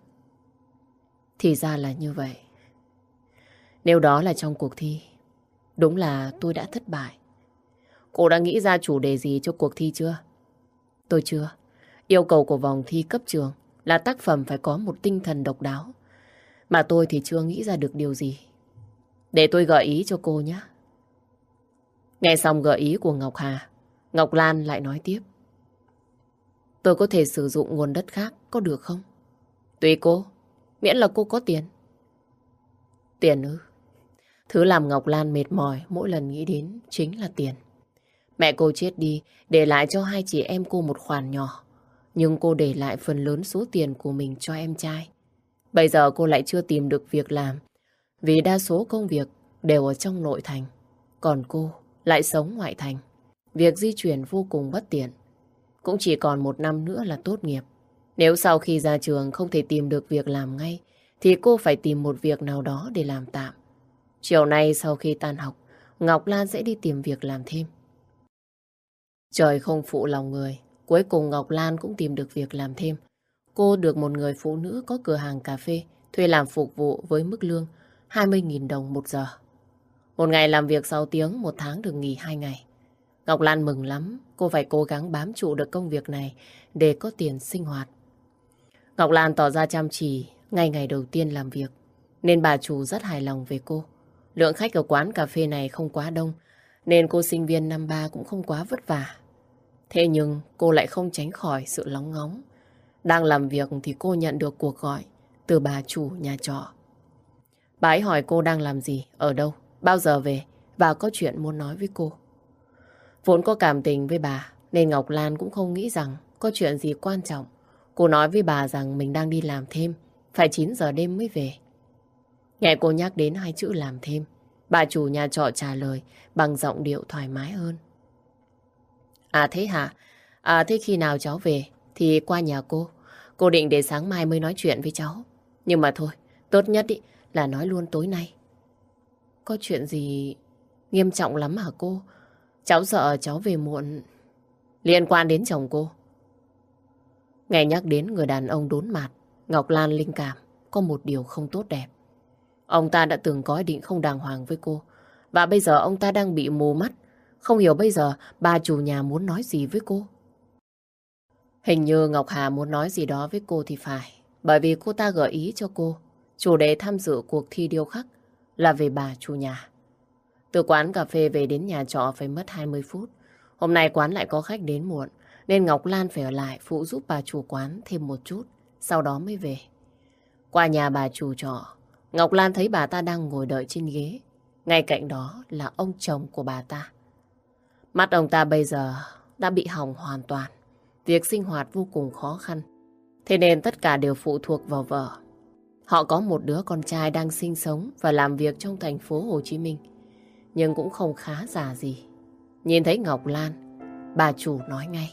Thì ra là như vậy. Nếu đó là trong cuộc thi, đúng là tôi đã thất bại. Cô đã nghĩ ra chủ đề gì cho cuộc thi chưa? Tôi chưa. Yêu cầu của vòng thi cấp trường là tác phẩm phải có một tinh thần độc đáo. Mà tôi thì chưa nghĩ ra được điều gì. Để tôi gợi ý cho cô nhé. Nghe xong gợi ý của Ngọc Hà, Ngọc Lan lại nói tiếp. Tôi có thể sử dụng nguồn đất khác, có được không? Tùy cô, miễn là cô có tiền. Tiền ư? Thứ làm Ngọc Lan mệt mỏi mỗi lần nghĩ đến chính là tiền. Mẹ cô chết đi, để lại cho hai chị em cô một khoản nhỏ. Nhưng cô để lại phần lớn số tiền của mình cho em trai. Bây giờ cô lại chưa tìm được việc làm, vì đa số công việc đều ở trong nội thành. Còn cô lại sống ngoại thành. Việc di chuyển vô cùng bất tiện. Cũng chỉ còn một năm nữa là tốt nghiệp. Nếu sau khi ra trường không thể tìm được việc làm ngay, thì cô phải tìm một việc nào đó để làm tạm. Chiều nay sau khi tan học, Ngọc Lan sẽ đi tìm việc làm thêm. Trời không phụ lòng người, cuối cùng Ngọc Lan cũng tìm được việc làm thêm. Cô được một người phụ nữ có cửa hàng cà phê thuê làm phục vụ với mức lương hai mươi nghìn đồng một giờ. Một ngày làm việc sáu tiếng, một tháng được nghỉ hai ngày. Ngọc Lan mừng lắm, cô phải cố gắng bám trụ được công việc này để có tiền sinh hoạt. Ngọc Lan tỏ ra chăm chỉ ngay ngày đầu tiên làm việc, nên bà chủ rất hài lòng về cô. Lượng khách ở quán cà phê này không quá đông, nên cô sinh viên năm ba cũng không quá vất vả. Thế nhưng cô lại không tránh khỏi sự lóng ngóng. Đang làm việc thì cô nhận được cuộc gọi từ bà chủ nhà trọ. Bà ấy hỏi cô đang làm gì, ở đâu, bao giờ về và có chuyện muốn nói với cô. Vốn có cảm tình với bà nên Ngọc Lan cũng không nghĩ rằng có chuyện gì quan trọng. Cô nói với bà rằng mình đang đi làm thêm, phải chín giờ đêm mới về. Nghe cô nhắc đến hai chữ làm thêm, bà chủ nhà trọ trả lời bằng giọng điệu thoải mái hơn. À thế hả? À thế khi nào cháu về thì qua nhà cô. Cô định để sáng mai mới nói chuyện với cháu. Nhưng mà thôi, tốt nhất ý, là nói luôn tối nay. Có chuyện gì nghiêm trọng lắm hả cô? Cháu sợ cháu về muộn. Liên quan đến chồng cô. Nghe nhắc đến người đàn ông đốn mạt, Ngọc Lan linh cảm có một điều không tốt đẹp. Ông ta đã từng có ý định không đàng hoàng với cô. Và bây giờ ông ta đang bị mù mắt. Không hiểu bây giờ bà chủ nhà muốn nói gì với cô. Hình như Ngọc Hà muốn nói gì đó với cô thì phải. Bởi vì cô ta gợi ý cho cô chủ đề tham dự cuộc thi điêu khắc là về bà chủ nhà. Từ quán cà phê về đến nhà trọ phải mất hai mươi phút. Hôm nay quán lại có khách đến muộn, nên Ngọc Lan phải ở lại phụ giúp bà chủ quán thêm một chút, sau đó mới về. Qua nhà bà chủ trọ, Ngọc Lan thấy bà ta đang ngồi đợi trên ghế. Ngay cạnh đó là ông chồng của bà ta. Mắt ông ta bây giờ đã bị hỏng hoàn toàn. Việc sinh hoạt vô cùng khó khăn. Thế nên tất cả đều phụ thuộc vào vợ. Họ có một đứa con trai đang sinh sống và làm việc trong thành phố Hồ Chí Minh. Nhưng cũng không khá giả gì. Nhìn thấy Ngọc Lan, bà chủ nói ngay.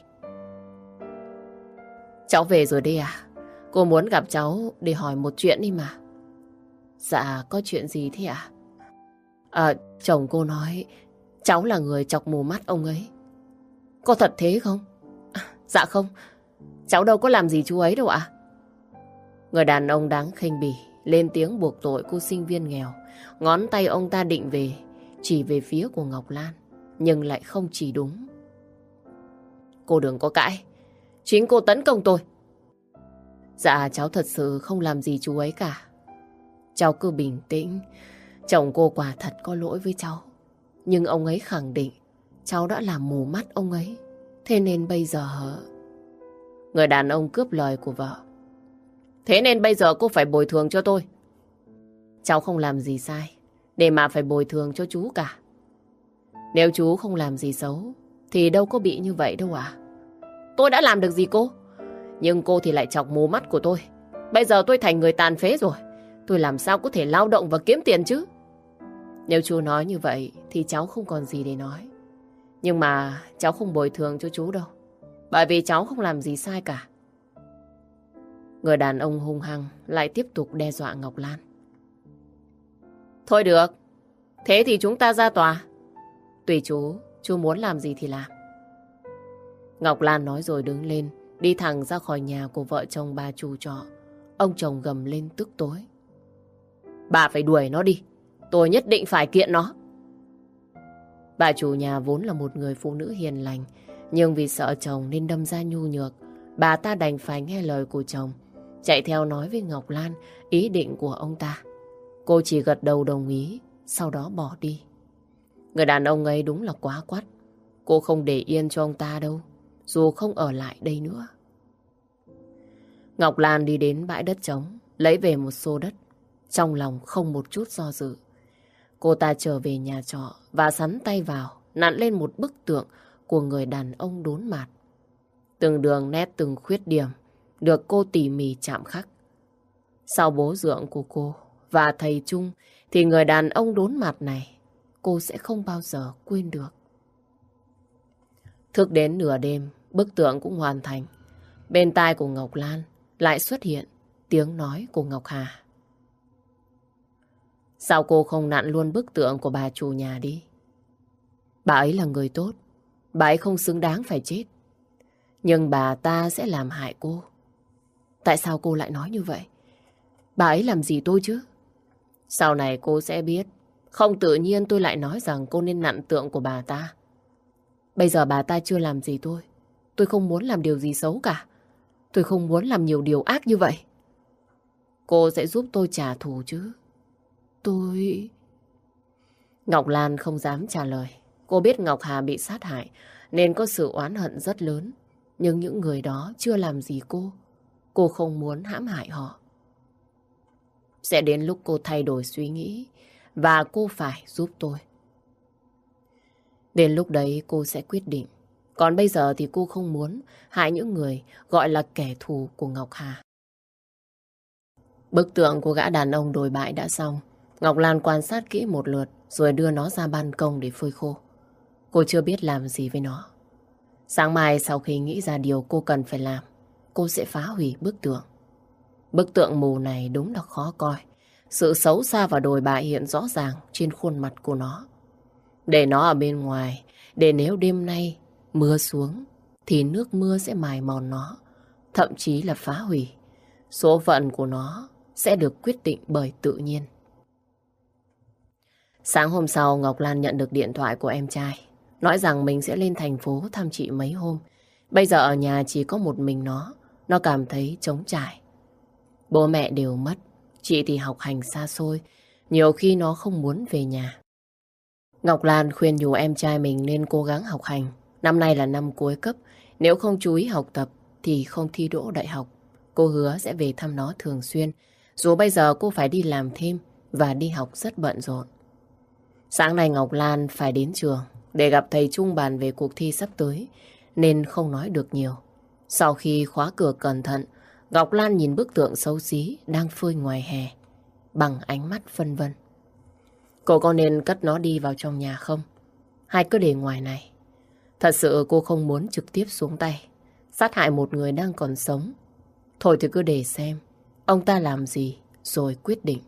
Cháu về rồi đây à? Cô muốn gặp cháu để hỏi một chuyện đi mà. Dạ, có chuyện gì thế ạ? À? À, chồng cô nói cháu là người chọc mù mắt ông ấy. Có thật thế không? À, dạ không, cháu đâu có làm gì chú ấy đâu ạ. Người đàn ông đáng khinh bỉ lên tiếng buộc tội cô sinh viên nghèo. Ngón tay ông ta định về, chỉ về phía của Ngọc Lan, nhưng lại không chỉ đúng. Cô đừng có cãi, chính cô tấn công tôi. Dạ cháu thật sự không làm gì chú ấy cả. Cháu cứ bình tĩnh, Chồng cô quả thật có lỗi với cháu. Nhưng ông ấy khẳng định cháu đã làm mù mắt ông ấy. Thế nên bây giờ... Người đàn ông cướp lời của vợ. Thế nên bây giờ cô phải bồi thường cho tôi. Cháu không làm gì sai để mà phải bồi thường cho chú cả. Nếu chú không làm gì xấu thì đâu có bị như vậy đâu ạ. Tôi đã làm được gì cô? Nhưng cô thì lại chọc mù mắt của tôi. Bây giờ tôi thành người tàn phế rồi. Tôi làm sao có thể lao động và kiếm tiền chứ? Nếu chú nói như vậy thì cháu không còn gì để nói. Nhưng mà cháu không bồi thường cho chú đâu. Bởi vì cháu không làm gì sai cả. Người đàn ông hung hăng lại tiếp tục đe dọa Ngọc Lan. Thôi được. Thế thì chúng ta ra tòa. Tùy chú, chú muốn làm gì thì làm. Ngọc Lan nói rồi đứng lên, đi thẳng ra khỏi nhà của vợ chồng bà chủ trọ. Ông chồng gầm lên tức tối. Bà phải đuổi nó đi. Tôi nhất định phải kiện nó. Bà chủ nhà vốn là một người phụ nữ hiền lành, nhưng vì sợ chồng nên đâm ra nhu nhược. Bà ta đành phải nghe lời của chồng, chạy theo nói với Ngọc Lan ý định của ông ta. Cô chỉ gật đầu đồng ý, sau đó bỏ đi. Người đàn ông ấy đúng là quá quắt. Cô không để yên cho ông ta đâu, dù không ở lại đây nữa. Ngọc Lan đi đến bãi đất trống, lấy về một xô đất. Trong lòng không một chút do dự. Cô ta trở về nhà trọ và sắn tay vào, nặn lên một bức tượng của người đàn ông đốn mạt. Từng đường nét, từng khuyết điểm được cô tỉ mỉ chạm khắc. Sau bố dượng của cô và thầy Trung thì người đàn ông đốn mặt này cô sẽ không bao giờ quên được. Thức đến nửa đêm, bức tượng cũng hoàn thành. Bên tai của Ngọc Lan lại xuất hiện tiếng nói của Ngọc Hà. Sao cô không nặn luôn bức tượng của bà chủ nhà đi? Bà ấy là người tốt, bà ấy không xứng đáng phải chết. Nhưng bà ta sẽ làm hại cô. Tại sao cô lại nói như vậy? Bà ấy làm gì tôi chứ? Sau này cô sẽ biết. Không tự nhiên tôi lại nói rằng cô nên nặn tượng của bà ta. Bây giờ bà ta chưa làm gì tôi. Tôi không muốn làm điều gì xấu cả. Tôi không muốn làm nhiều điều ác như vậy. Cô sẽ giúp tôi trả thù chứ? Tôi... Ngọc Lan không dám trả lời. Cô biết Ngọc Hà bị sát hại nên có sự oán hận rất lớn. Nhưng những người đó chưa làm gì cô. Cô không muốn hãm hại họ. Sẽ đến lúc cô thay đổi suy nghĩ và cô phải giúp tôi. Đến lúc đấy cô sẽ quyết định. Còn bây giờ thì cô không muốn hại những người gọi là kẻ thù của Ngọc Hà. Bức tượng của gã đàn ông đồi bại đã xong. Ngọc Lan quan sát kỹ một lượt rồi đưa nó ra ban công để phơi khô. Cô chưa biết làm gì với nó. Sáng mai sau khi nghĩ ra điều cô cần phải làm, cô sẽ phá hủy bức tượng. Bức tượng mù này đúng là khó coi. Sự xấu xa và đồi bại hiện rõ ràng trên khuôn mặt của nó. Để nó ở bên ngoài, để nếu đêm nay mưa xuống, thì nước mưa sẽ mài mòn nó, thậm chí là phá hủy. Số phận của nó sẽ được quyết định bởi tự nhiên. Sáng hôm sau, Ngọc Lan nhận được điện thoại của em trai, nói rằng mình sẽ lên thành phố thăm chị mấy hôm. Bây giờ ở nhà chỉ có một mình nó, nó cảm thấy trống trải. Bố mẹ đều mất, chị thì học hành xa xôi, nhiều khi nó không muốn về nhà. Ngọc Lan khuyên nhủ em trai mình nên cố gắng học hành. Năm nay là năm cuối cấp, nếu không chú ý học tập thì không thi đỗ đại học. Cô hứa sẽ về thăm nó thường xuyên, dù bây giờ cô phải đi làm thêm và đi học rất bận rộn. Sáng nay Ngọc Lan phải đến trường để gặp thầy Trung bàn về cuộc thi sắp tới, nên không nói được nhiều. Sau khi khóa cửa cẩn thận, Ngọc Lan nhìn bức tượng xấu xí đang phơi ngoài hè bằng ánh mắt phân vân. Cô có nên cất nó đi vào trong nhà không? Hay cứ để ngoài này? Thật sự cô không muốn trực tiếp xuống tay sát hại một người đang còn sống. Thôi thì cứ để xem ông ta làm gì rồi quyết định.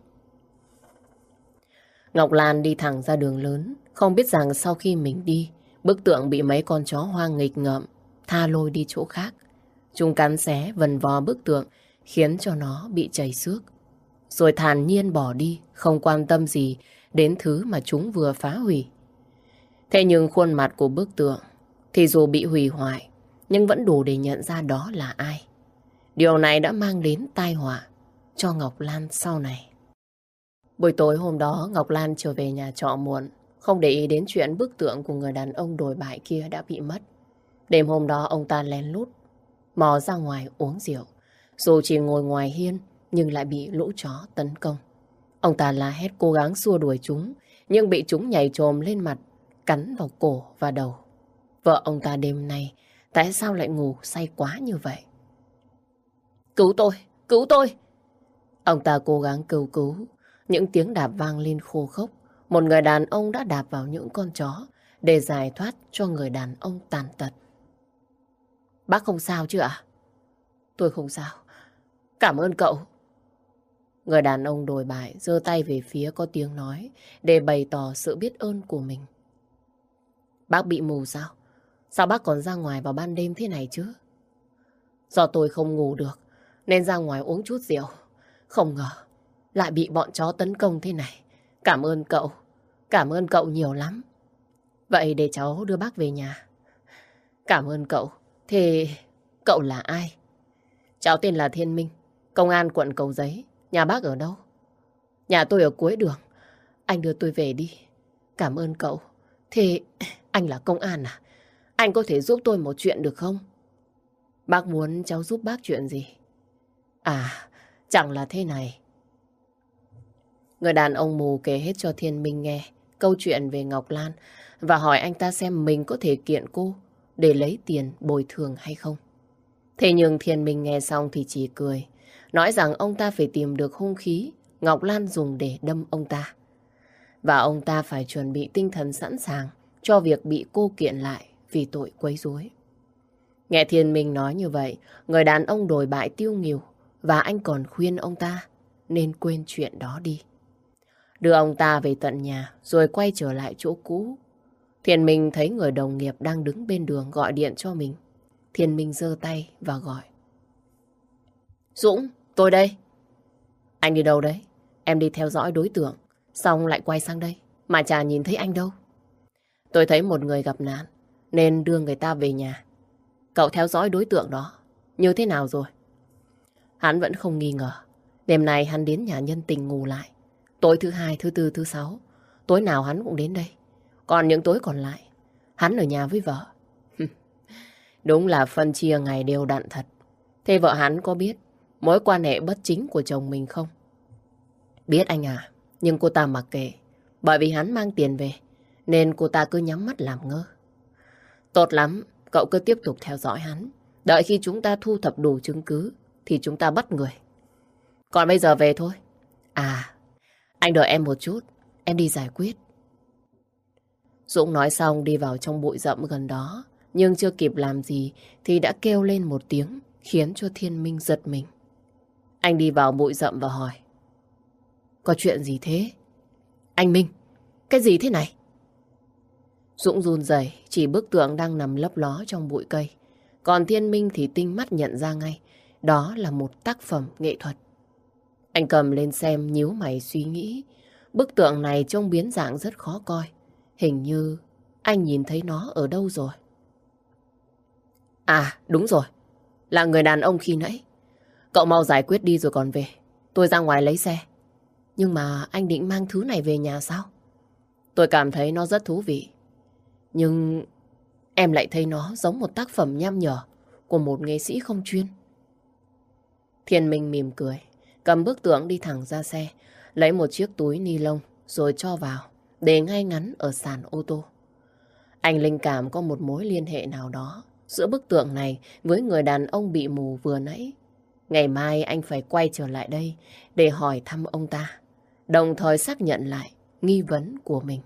Ngọc Lan đi thẳng ra đường lớn, không biết rằng sau khi mình đi, bức tượng bị mấy con chó hoang nghịch ngợm tha lôi đi chỗ khác. Chúng cắn xé vần vò bức tượng khiến cho nó bị chảy xước, rồi thản nhiên bỏ đi, không quan tâm gì đến thứ mà chúng vừa phá hủy. Thế nhưng khuôn mặt của bức tượng thì dù bị hủy hoại nhưng vẫn đủ để nhận ra đó là ai. Điều này đã mang đến tai họa cho Ngọc Lan sau này. Buổi tối hôm đó, Ngọc Lan trở về nhà trọ muộn, không để ý đến chuyện bức tượng của người đàn ông đồi bại kia đã bị mất. Đêm hôm đó ông ta lén lút mò ra ngoài uống rượu. Dù chỉ ngồi ngoài hiên nhưng lại bị lũ chó tấn công. Ông ta la hét cố gắng xua đuổi chúng, nhưng bị chúng nhảy chồm lên mặt, cắn vào cổ và đầu. Vợ ông ta đêm nay tại sao lại ngủ say quá như vậy? Cứu tôi! Cứu tôi! Ông ta cố gắng kêu cứu. Những tiếng đạp vang lên khô khốc. Một người đàn ông đã đạp vào những con chó để giải thoát cho người đàn ông tàn tật. Bác không sao chứ ạ? Tôi không sao. Cảm ơn cậu. Người đàn ông đồi bại giơ tay về phía có tiếng nói để bày tỏ sự biết ơn của mình. Bác bị mù sao? Sao bác còn ra ngoài vào ban đêm thế này chứ? Do tôi không ngủ được nên ra ngoài uống chút rượu. Không ngờ lại bị bọn chó tấn công thế này. Cảm ơn cậu. Cảm ơn cậu nhiều lắm. Vậy để cháu đưa bác về nhà. Cảm ơn cậu. Thế cậu là ai? Cháu tên là Thiên Minh, công an quận Cầu Giấy. Nhà bác ở đâu? Nhà tôi ở cuối đường. Anh đưa tôi về đi. Cảm ơn cậu. Thế anh là công an à? Anh có thể giúp tôi một chuyện được không? Bác muốn cháu giúp bác chuyện gì? À, chẳng là thế này. Người đàn ông mù kể hết cho Thiên Minh nghe câu chuyện về Ngọc Lan và hỏi anh ta xem mình có thể kiện cô để lấy tiền bồi thường hay không. Thế nhưng Thiên Minh nghe xong thì chỉ cười, nói rằng ông ta phải tìm được hung khí Ngọc Lan dùng để đâm ông ta. Và ông ta phải chuẩn bị tinh thần sẵn sàng cho việc bị cô kiện lại vì tội quấy rối. Nghe Thiên Minh nói như vậy, người đàn ông đồi bại tiêu nghỉu và anh còn khuyên ông ta nên quên chuyện đó đi. Đưa ông ta về tận nhà rồi quay trở lại chỗ cũ. Thiên Minh thấy người đồng nghiệp đang đứng bên đường gọi điện cho mình. Thiên Minh giơ tay và gọi. Dũng, tôi đây. Anh đi đâu đấy? Em đi theo dõi đối tượng, xong lại quay sang đây, mà chả nhìn thấy anh đâu. Tôi thấy một người gặp nạn, nên đưa người ta về nhà. Cậu theo dõi đối tượng đó, như thế nào rồi? Hắn vẫn không nghi ngờ. Đêm nay hắn đến nhà nhân tình ngủ lại. Tối thứ hai, thứ tư, thứ sáu, tối nào hắn cũng đến đây. Còn những tối còn lại, hắn ở nhà với vợ. Đúng là phân chia ngày đều đặn thật. Thế vợ hắn có biết mối quan hệ bất chính của chồng mình không? Biết anh à, nhưng cô ta mặc kệ. Bởi vì hắn mang tiền về, nên cô ta cứ nhắm mắt làm ngơ. Tốt lắm, cậu cứ tiếp tục theo dõi hắn. Đợi khi chúng ta thu thập đủ chứng cứ, thì chúng ta bắt người. Còn bây giờ về thôi. À, anh đợi em một chút, em đi giải quyết. Dũng nói xong đi vào trong bụi rậm gần đó, nhưng chưa kịp làm gì thì đã kêu lên một tiếng khiến cho Thiên Minh giật mình. Anh đi vào bụi rậm và hỏi. Có chuyện gì thế? Anh Minh, cái gì thế này? Dũng run rẩy chỉ bức tượng đang nằm lấp ló trong bụi cây. Còn Thiên Minh thì tinh mắt nhận ra ngay, đó là một tác phẩm nghệ thuật. Anh cầm lên xem nhíu mày suy nghĩ. Bức tượng này trông biến dạng rất khó coi. Hình như anh nhìn thấy nó ở đâu rồi. À, đúng rồi. Là người đàn ông khi nãy. Cậu mau giải quyết đi rồi còn về. Tôi ra ngoài lấy xe. Nhưng mà anh định mang thứ này về nhà sao? Tôi cảm thấy nó rất thú vị. Nhưng em lại thấy nó giống một tác phẩm nham nhở của một nghệ sĩ không chuyên. Thiên Minh mỉm cười, cầm bức tượng đi thẳng ra xe, lấy một chiếc túi ni lông rồi cho vào, để ngay ngắn ở sàn ô tô. Anh linh cảm có một mối liên hệ nào đó giữa bức tượng này với người đàn ông bị mù vừa nãy. Ngày mai anh phải quay trở lại đây để hỏi thăm ông ta, đồng thời xác nhận lại nghi vấn của mình.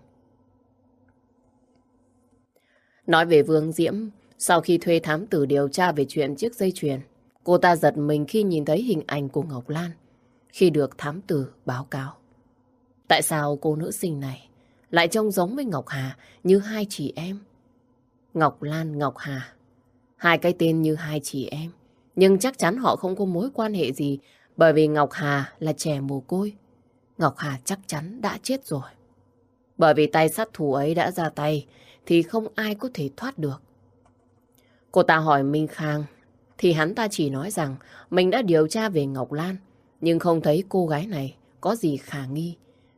Nói về Vương Diễm, sau khi thuê thám tử điều tra về chuyện chiếc dây chuyền, cô ta giật mình khi nhìn thấy hình ảnh của Ngọc Lan khi được thám tử báo cáo. Tại sao cô nữ sinh này lại trông giống với Ngọc Hà như hai chị em? Ngọc Lan, Ngọc Hà, hai cái tên như hai chị em, nhưng chắc chắn họ không có mối quan hệ gì, bởi vì Ngọc Hà là trẻ mồ côi. Ngọc Hà chắc chắn đã chết rồi. Bởi vì tay sát thủ ấy đã ra tay thì không ai có thể thoát được. Cô ta hỏi Minh Khang thì hắn ta chỉ nói rằng mình đã điều tra về Ngọc Lan, nhưng không thấy cô gái này có gì khả nghi,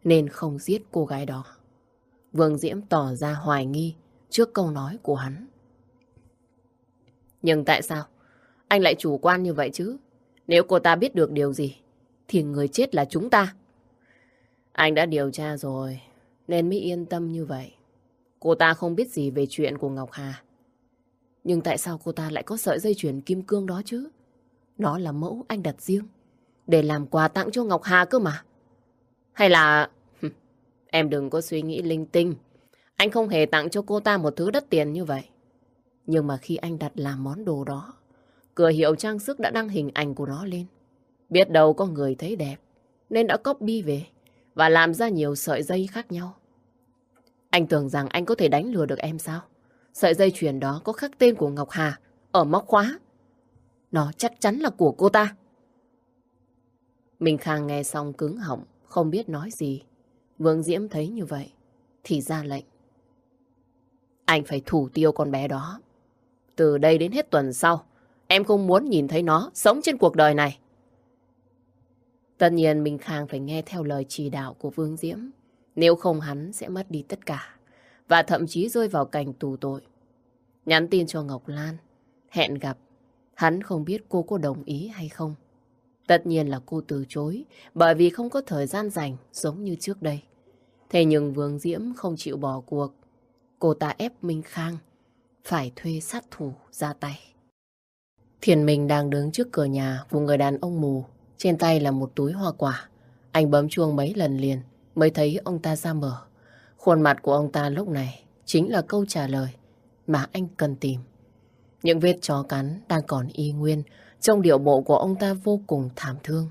nên không giết cô gái đó. Vương Diễm tỏ ra hoài nghi trước câu nói của hắn. Nhưng tại sao anh lại chủ quan như vậy chứ? Nếu cô ta biết được điều gì thì người chết là chúng ta. Anh đã điều tra rồi nên mới yên tâm như vậy. Cô ta không biết gì về chuyện của Ngọc Hà. Nhưng tại sao cô ta lại có sợi dây chuyền kim cương đó chứ? Nó là mẫu anh đặt riêng để làm quà tặng cho Ngọc Hà cơ mà. Hay là... Em đừng có suy nghĩ linh tinh. Anh không hề tặng cho cô ta một thứ đắt tiền như vậy. Nhưng mà khi anh đặt làm món đồ đó, cửa hiệu trang sức đã đăng hình ảnh của nó lên. Biết đâu có người thấy đẹp nên đã copy về và làm ra nhiều sợi dây khác nhau. Anh tưởng rằng anh có thể đánh lừa được em sao? Sợi dây chuyền đó có khắc tên của Ngọc Hà ở móc khóa. Nó chắc chắn là của cô ta. Minh Khang nghe xong cứng họng, không biết nói gì. Vương Diễm thấy như vậy thì ra lệnh. Anh phải thủ tiêu con bé đó. Từ đây đến hết tuần sau, em không muốn nhìn thấy nó sống trên cuộc đời này. Tất nhiên Minh Khang phải nghe theo lời chỉ đạo của Vương Diễm. Nếu không hắn sẽ mất đi tất cả và thậm chí rơi vào cảnh tù tội. Nhắn tin cho Ngọc Lan, hẹn gặp. Hắn không biết cô có đồng ý hay không. Tất nhiên là cô từ chối bởi vì không có thời gian rảnh giống như trước đây. Thế nhưng Vương Diễm không chịu bỏ cuộc. Cô ta ép Minh Khang phải thuê sát thủ ra tay. Thiền Minh đang đứng trước cửa nhà của người đàn ông mù. Trên tay là một túi hoa quả. Anh bấm chuông mấy lần liền mới thấy ông ta ra mở. Khuôn mặt của ông ta lúc này chính là câu trả lời mà anh cần tìm. Những vết chó cắn đang còn y nguyên, trong điệu bộ của ông ta vô cùng thảm thương.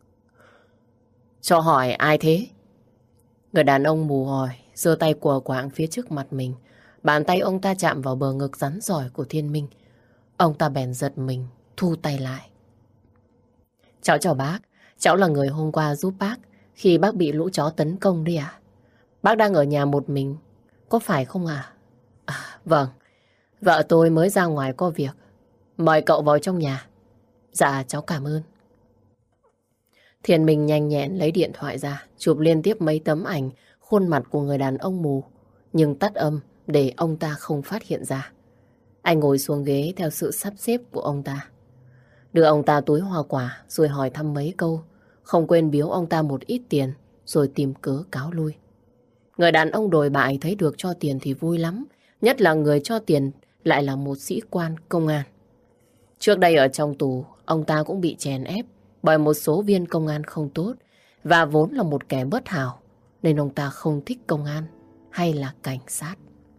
Cho hỏi ai thế? Người đàn ông mù hỏi, giơ tay quờ quạng phía trước mặt mình. Bàn tay ông ta chạm vào bờ ngực rắn rỏi của Thiên Minh. Ông ta bèn giật mình, thu tay lại. Cháu chào bác, cháu là người hôm qua giúp bác khi bác bị lũ chó tấn công đấy à? Bác đang ở nhà một mình, có phải không à? À, vâng, vợ tôi mới ra ngoài có việc. Mời cậu vào trong nhà. Dạ, cháu cảm ơn. Thiên Minh nhanh nhẹn lấy điện thoại ra, chụp liên tiếp mấy tấm ảnh khuôn mặt của người đàn ông mù, nhưng tắt âm để ông ta không phát hiện ra. Anh ngồi xuống ghế theo sự sắp xếp của ông ta. Đưa ông ta túi hoa quả rồi hỏi thăm mấy câu, không quên biếu ông ta một ít tiền rồi tìm cớ cáo lui. Người đàn ông đồi bại thấy được cho tiền thì vui lắm, nhất là người cho tiền lại là một sĩ quan công an. Trước đây ở trong tù, ông ta cũng bị chèn ép bởi một số viên công an không tốt và vốn là một kẻ bất hảo nên ông ta không thích công an hay là cảnh sát.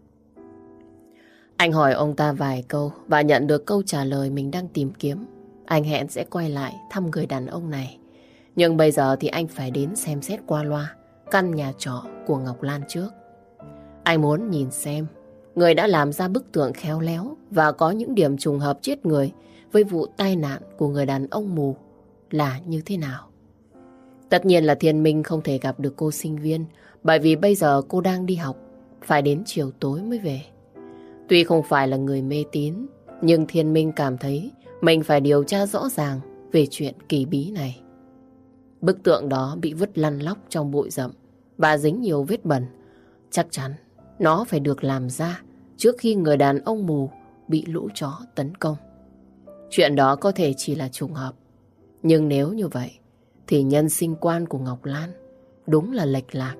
Anh hỏi ông ta vài câu và nhận được câu trả lời mình đang tìm kiếm. Anh hẹn sẽ quay lại thăm người đàn ông này. Nhưng bây giờ thì anh phải đến xem xét qua loa căn nhà trọ của Ngọc Lan trước. Anh muốn nhìn xem người đã làm ra bức tượng khéo léo và có những điểm trùng hợp chết người với vụ tai nạn của người đàn ông mù là như thế nào. Tất nhiên là Thiên Minh không thể gặp được cô sinh viên bởi vì bây giờ cô đang đi học, phải đến chiều tối mới về. Tuy không phải là người mê tín, nhưng Thiên Minh cảm thấy mình phải điều tra rõ ràng về chuyện kỳ bí này. Bức tượng đó bị vứt lăn lóc trong bụi rậm và dính nhiều vết bẩn. Chắc chắn nó phải được làm ra trước khi người đàn ông mù bị lũ chó tấn công. Chuyện đó có thể chỉ là trùng hợp. Nhưng nếu như vậy thì nhân sinh quan của Ngọc Lan đúng là lệch lạc.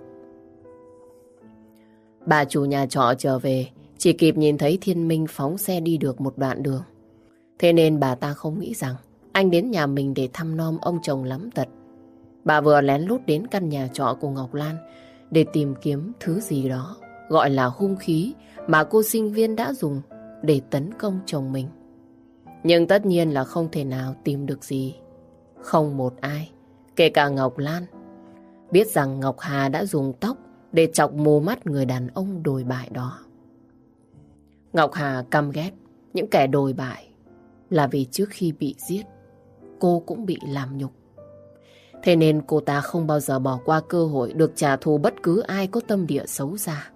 Bà chủ nhà trọ trở về chỉ kịp nhìn thấy Thiên Minh phóng xe đi được một đoạn đường. Thế nên bà ta không nghĩ rằng anh đến nhà mình để thăm nom ông chồng lắm tật. Bà vừa lén lút đến căn nhà trọ của Ngọc Lan để tìm kiếm thứ gì đó gọi là hung khí mà cô sinh viên đã dùng để tấn công chồng mình. Nhưng tất nhiên là không thể nào tìm được gì. Không một ai, kể cả Ngọc Lan, biết rằng Ngọc Hà đã dùng tóc để chọc mù mắt người đàn ông đồi bại đó. Ngọc Hà căm ghét những kẻ đồi bại là vì trước khi bị giết, cô cũng bị làm nhục. Thế nên cô ta không bao giờ bỏ qua cơ hội được trả thù bất cứ ai có tâm địa xấu xa.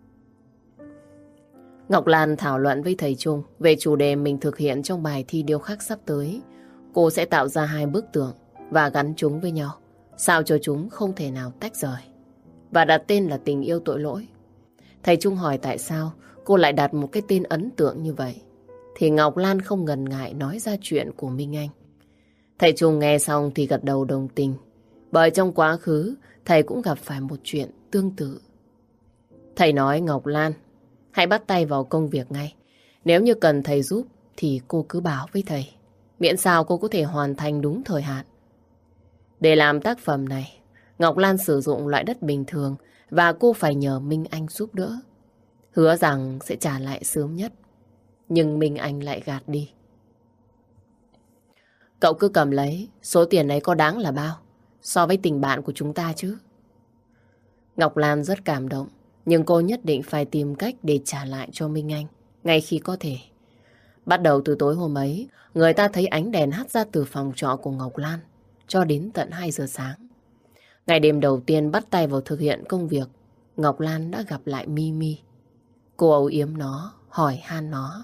Ngọc Lan thảo luận với thầy Trung về chủ đề mình thực hiện trong bài thi điêu khắc sắp tới. Cô sẽ tạo ra hai bức tượng và gắn chúng với nhau, sao cho chúng không thể nào tách rời. và đặt tên là Tình Yêu Tội Lỗi. Thầy Trung hỏi tại sao cô lại đặt một cái tên ấn tượng như vậy, thì Ngọc Lan không ngần ngại nói ra chuyện của Minh Anh. Thầy Trung nghe xong thì gật đầu đồng tình, bởi trong quá khứ thầy cũng gặp phải một chuyện tương tự. Thầy nói Ngọc Lan, hãy bắt tay vào công việc ngay. Nếu như cần thầy giúp thì cô cứ báo với thầy, miễn sao cô có thể hoàn thành đúng thời hạn. Để làm tác phẩm này, Ngọc Lan sử dụng loại đất bình thường và cô phải nhờ Minh Anh giúp đỡ. Hứa rằng sẽ trả lại sớm nhất, nhưng Minh Anh lại gạt đi. Cậu cứ cầm lấy, số tiền ấy có đáng là bao so với tình bạn của chúng ta chứ? Ngọc Lan rất cảm động, nhưng cô nhất định phải tìm cách để trả lại cho Minh Anh ngay khi có thể. Bắt đầu từ tối hôm ấy, người ta thấy ánh đèn hắt ra từ phòng trọ của Ngọc Lan cho đến tận hai giờ sáng. Ngày đêm đầu tiên bắt tay vào thực hiện công việc, Ngọc Lan đã gặp lại Mimi. Cô âu yếm nó, hỏi han nó.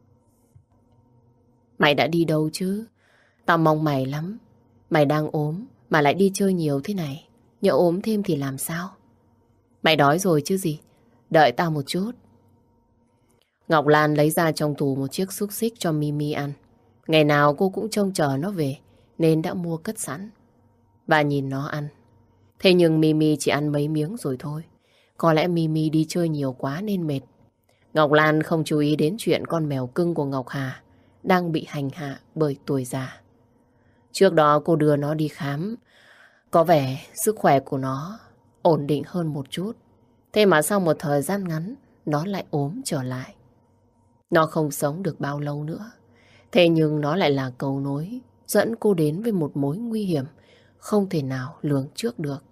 Mày đã đi đâu chứ? Tao mong mày lắm. Mày đang ốm mà lại đi chơi nhiều thế này. Nhỡ ốm thêm thì làm sao? Mày đói rồi chứ gì? Đợi tao một chút. Ngọc Lan lấy ra trong tủ một chiếc xúc xích cho Mimi ăn. Ngày nào cô cũng trông chờ nó về nên đã mua cất sẵn và nhìn nó ăn. Thế nhưng Mimi chỉ ăn mấy miếng rồi thôi. Có lẽ Mimi đi chơi nhiều quá nên mệt. Ngọc Lan không chú ý đến chuyện con mèo cưng của Ngọc Hà đang bị hành hạ bởi tuổi già. Trước đó cô đưa nó đi khám. Có vẻ sức khỏe của nó ổn định hơn một chút. Thế mà sau một thời gian ngắn, nó lại ốm trở lại. Nó không sống được bao lâu nữa. Thế nhưng nó lại là cầu nối dẫn cô đến với một mối nguy hiểm không thể nào lường trước được.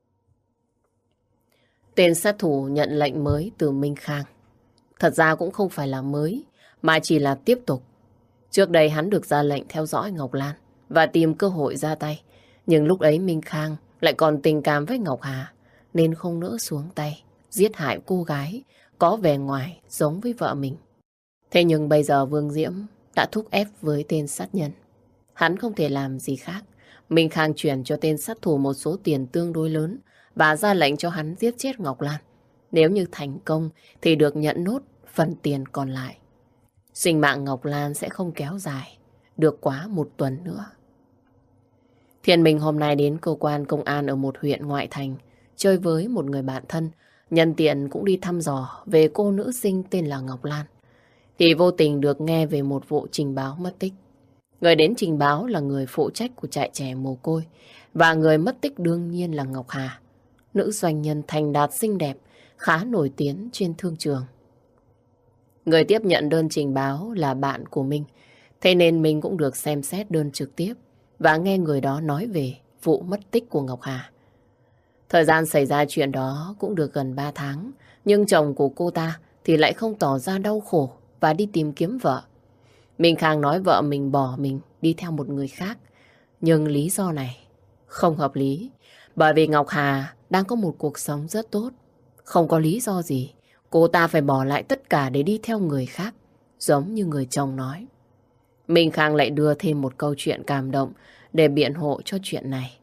Tên sát thủ nhận lệnh mới từ Minh Khang. Thật ra cũng không phải là mới, mà chỉ là tiếp tục. Trước đây hắn được ra lệnh theo dõi Ngọc Lan và tìm cơ hội ra tay. Nhưng lúc ấy Minh Khang lại còn tình cảm với Ngọc Hà, nên không nỡ xuống tay giết hại cô gái có vẻ ngoài giống với vợ mình. Thế nhưng bây giờ Vương Diễm đã thúc ép với tên sát nhân. Hắn không thể làm gì khác. Minh Khang chuyển cho tên sát thủ một số tiền tương đối lớn và ra lệnh cho hắn giết chết Ngọc Lan. Nếu như thành công thì được nhận nốt phần tiền còn lại. Sinh mạng Ngọc Lan sẽ không kéo dài được quá một tuần nữa. Thiên Minh hôm nay đến cơ quan công an ở một huyện ngoại thành chơi với một người bạn thân. Nhân tiện cũng đi thăm dò về cô nữ sinh tên là Ngọc Lan. Thì vô tình được nghe về một vụ trình báo mất tích. Người đến trình báo là người phụ trách của trại trẻ mồ côi. Và người mất tích đương nhiên là Ngọc Hà, nữ doanh nhân thành đạt xinh đẹp, khá nổi tiếng trên thương trường. Người tiếp nhận đơn trình báo là bạn của Minh. Thế nên mình cũng được xem xét đơn trực tiếp và nghe người đó nói về vụ mất tích của Ngọc Hà. Thời gian xảy ra chuyện đó cũng được gần ba tháng, nhưng chồng của cô ta thì lại không tỏ ra đau khổ và đi tìm kiếm vợ. Minh Khang nói vợ mình bỏ mình đi theo một người khác, nhưng lý do này không hợp lý, bởi vì Ngọc Hà đang có một cuộc sống rất tốt. Không có lý do gì cô ta phải bỏ lại tất cả để đi theo người khác, giống như người chồng nói. Minh Khang lại đưa thêm một câu chuyện cảm động để biện hộ cho chuyện này.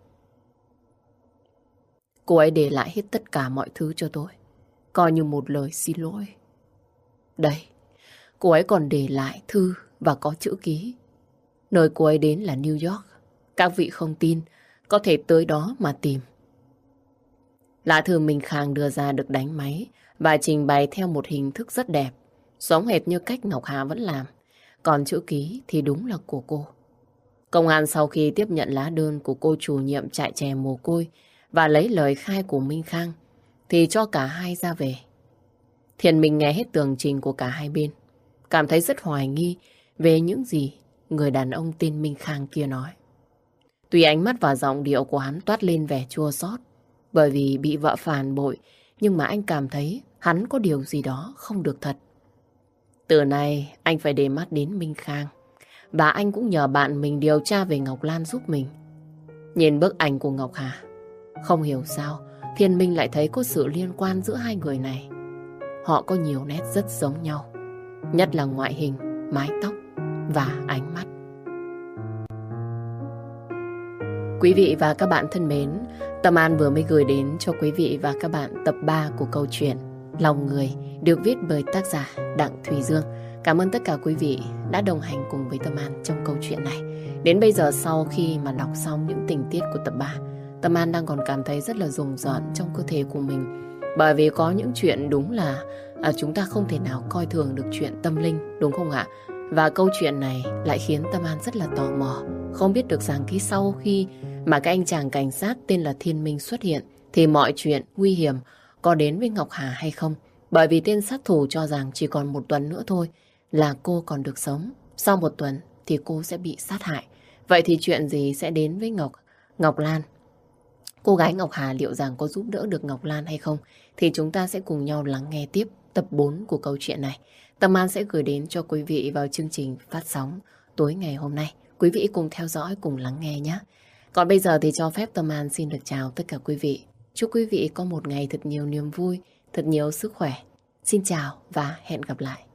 Cô ấy để lại hết tất cả mọi thứ cho tôi, coi như một lời xin lỗi. Đây, cô ấy còn để lại thư và có chữ ký. Nơi cô ấy đến là New York. Các vị không tin, có thể tới đó mà tìm. Lá thư Minh Khang đưa ra được đánh máy và trình bày theo một hình thức rất đẹp, giống hệt như cách Ngọc Hà vẫn làm. Còn chữ ký thì đúng là của cô. Công an sau khi tiếp nhận lá đơn của cô chủ nhiệm trại trẻ mồ côi và lấy lời khai của Minh Khang, thì cho cả hai ra về. Thiền Minh nghe hết tường trình của cả hai bên, cảm thấy rất hoài nghi về những gì người đàn ông tên Minh Khang kia nói. Tuy ánh mắt và giọng điệu của hắn toát lên vẻ chua xót bởi vì bị vợ phản bội, nhưng mà anh cảm thấy hắn có điều gì đó không được thật. Từ nay anh phải để mắt đến Minh Khang, và anh cũng nhờ bạn mình điều tra về Ngọc Lan giúp mình. Nhìn bức ảnh của Ngọc Hà, không hiểu sao Thiên Minh lại thấy có sự liên quan giữa hai người này. Họ có nhiều nét rất giống nhau, nhất là ngoại hình, mái tóc và ánh mắt. Quý vị và các bạn thân mến, Tâm An vừa mới gửi đến cho quý vị và các bạn tập ba của câu chuyện Lòng Người được viết bởi tác giả Đặng Thùy Dương. Cảm ơn tất cả quý vị đã đồng hành cùng với Tâm An trong câu chuyện này. Đến bây giờ sau khi mà đọc xong những tình tiết của tập ba, Tâm An đang còn cảm thấy rất là rùng rợn trong cơ thể của mình. Bởi vì có những chuyện đúng là à, chúng ta không thể nào coi thường được chuyện tâm linh, đúng không ạ? Và câu chuyện này lại khiến Tâm An rất là tò mò. Không biết được rằng khi sau khi mà cái anh chàng cảnh sát tên là Thiên Minh xuất hiện thì mọi chuyện nguy hiểm có đến với Ngọc Hà hay không? Bởi vì tên sát thủ cho rằng chỉ còn một tuần nữa thôi là cô còn được sống. Sau một tuần thì cô sẽ bị sát hại. Vậy thì chuyện gì sẽ đến với Ngọc Ngọc Lan? Cô gái Ngọc Hà liệu rằng có giúp đỡ được Ngọc Lan hay không? Thì chúng ta sẽ cùng nhau lắng nghe tiếp tập bốn của câu chuyện này. Tâm An sẽ gửi đến cho quý vị vào chương trình phát sóng tối ngày hôm nay. Quý vị cùng theo dõi, cùng lắng nghe nhé. Còn bây giờ thì cho phép Tâm An xin được chào tất cả quý vị. Chúc quý vị có một ngày thật nhiều niềm vui, thật nhiều sức khỏe. Xin chào và hẹn gặp lại.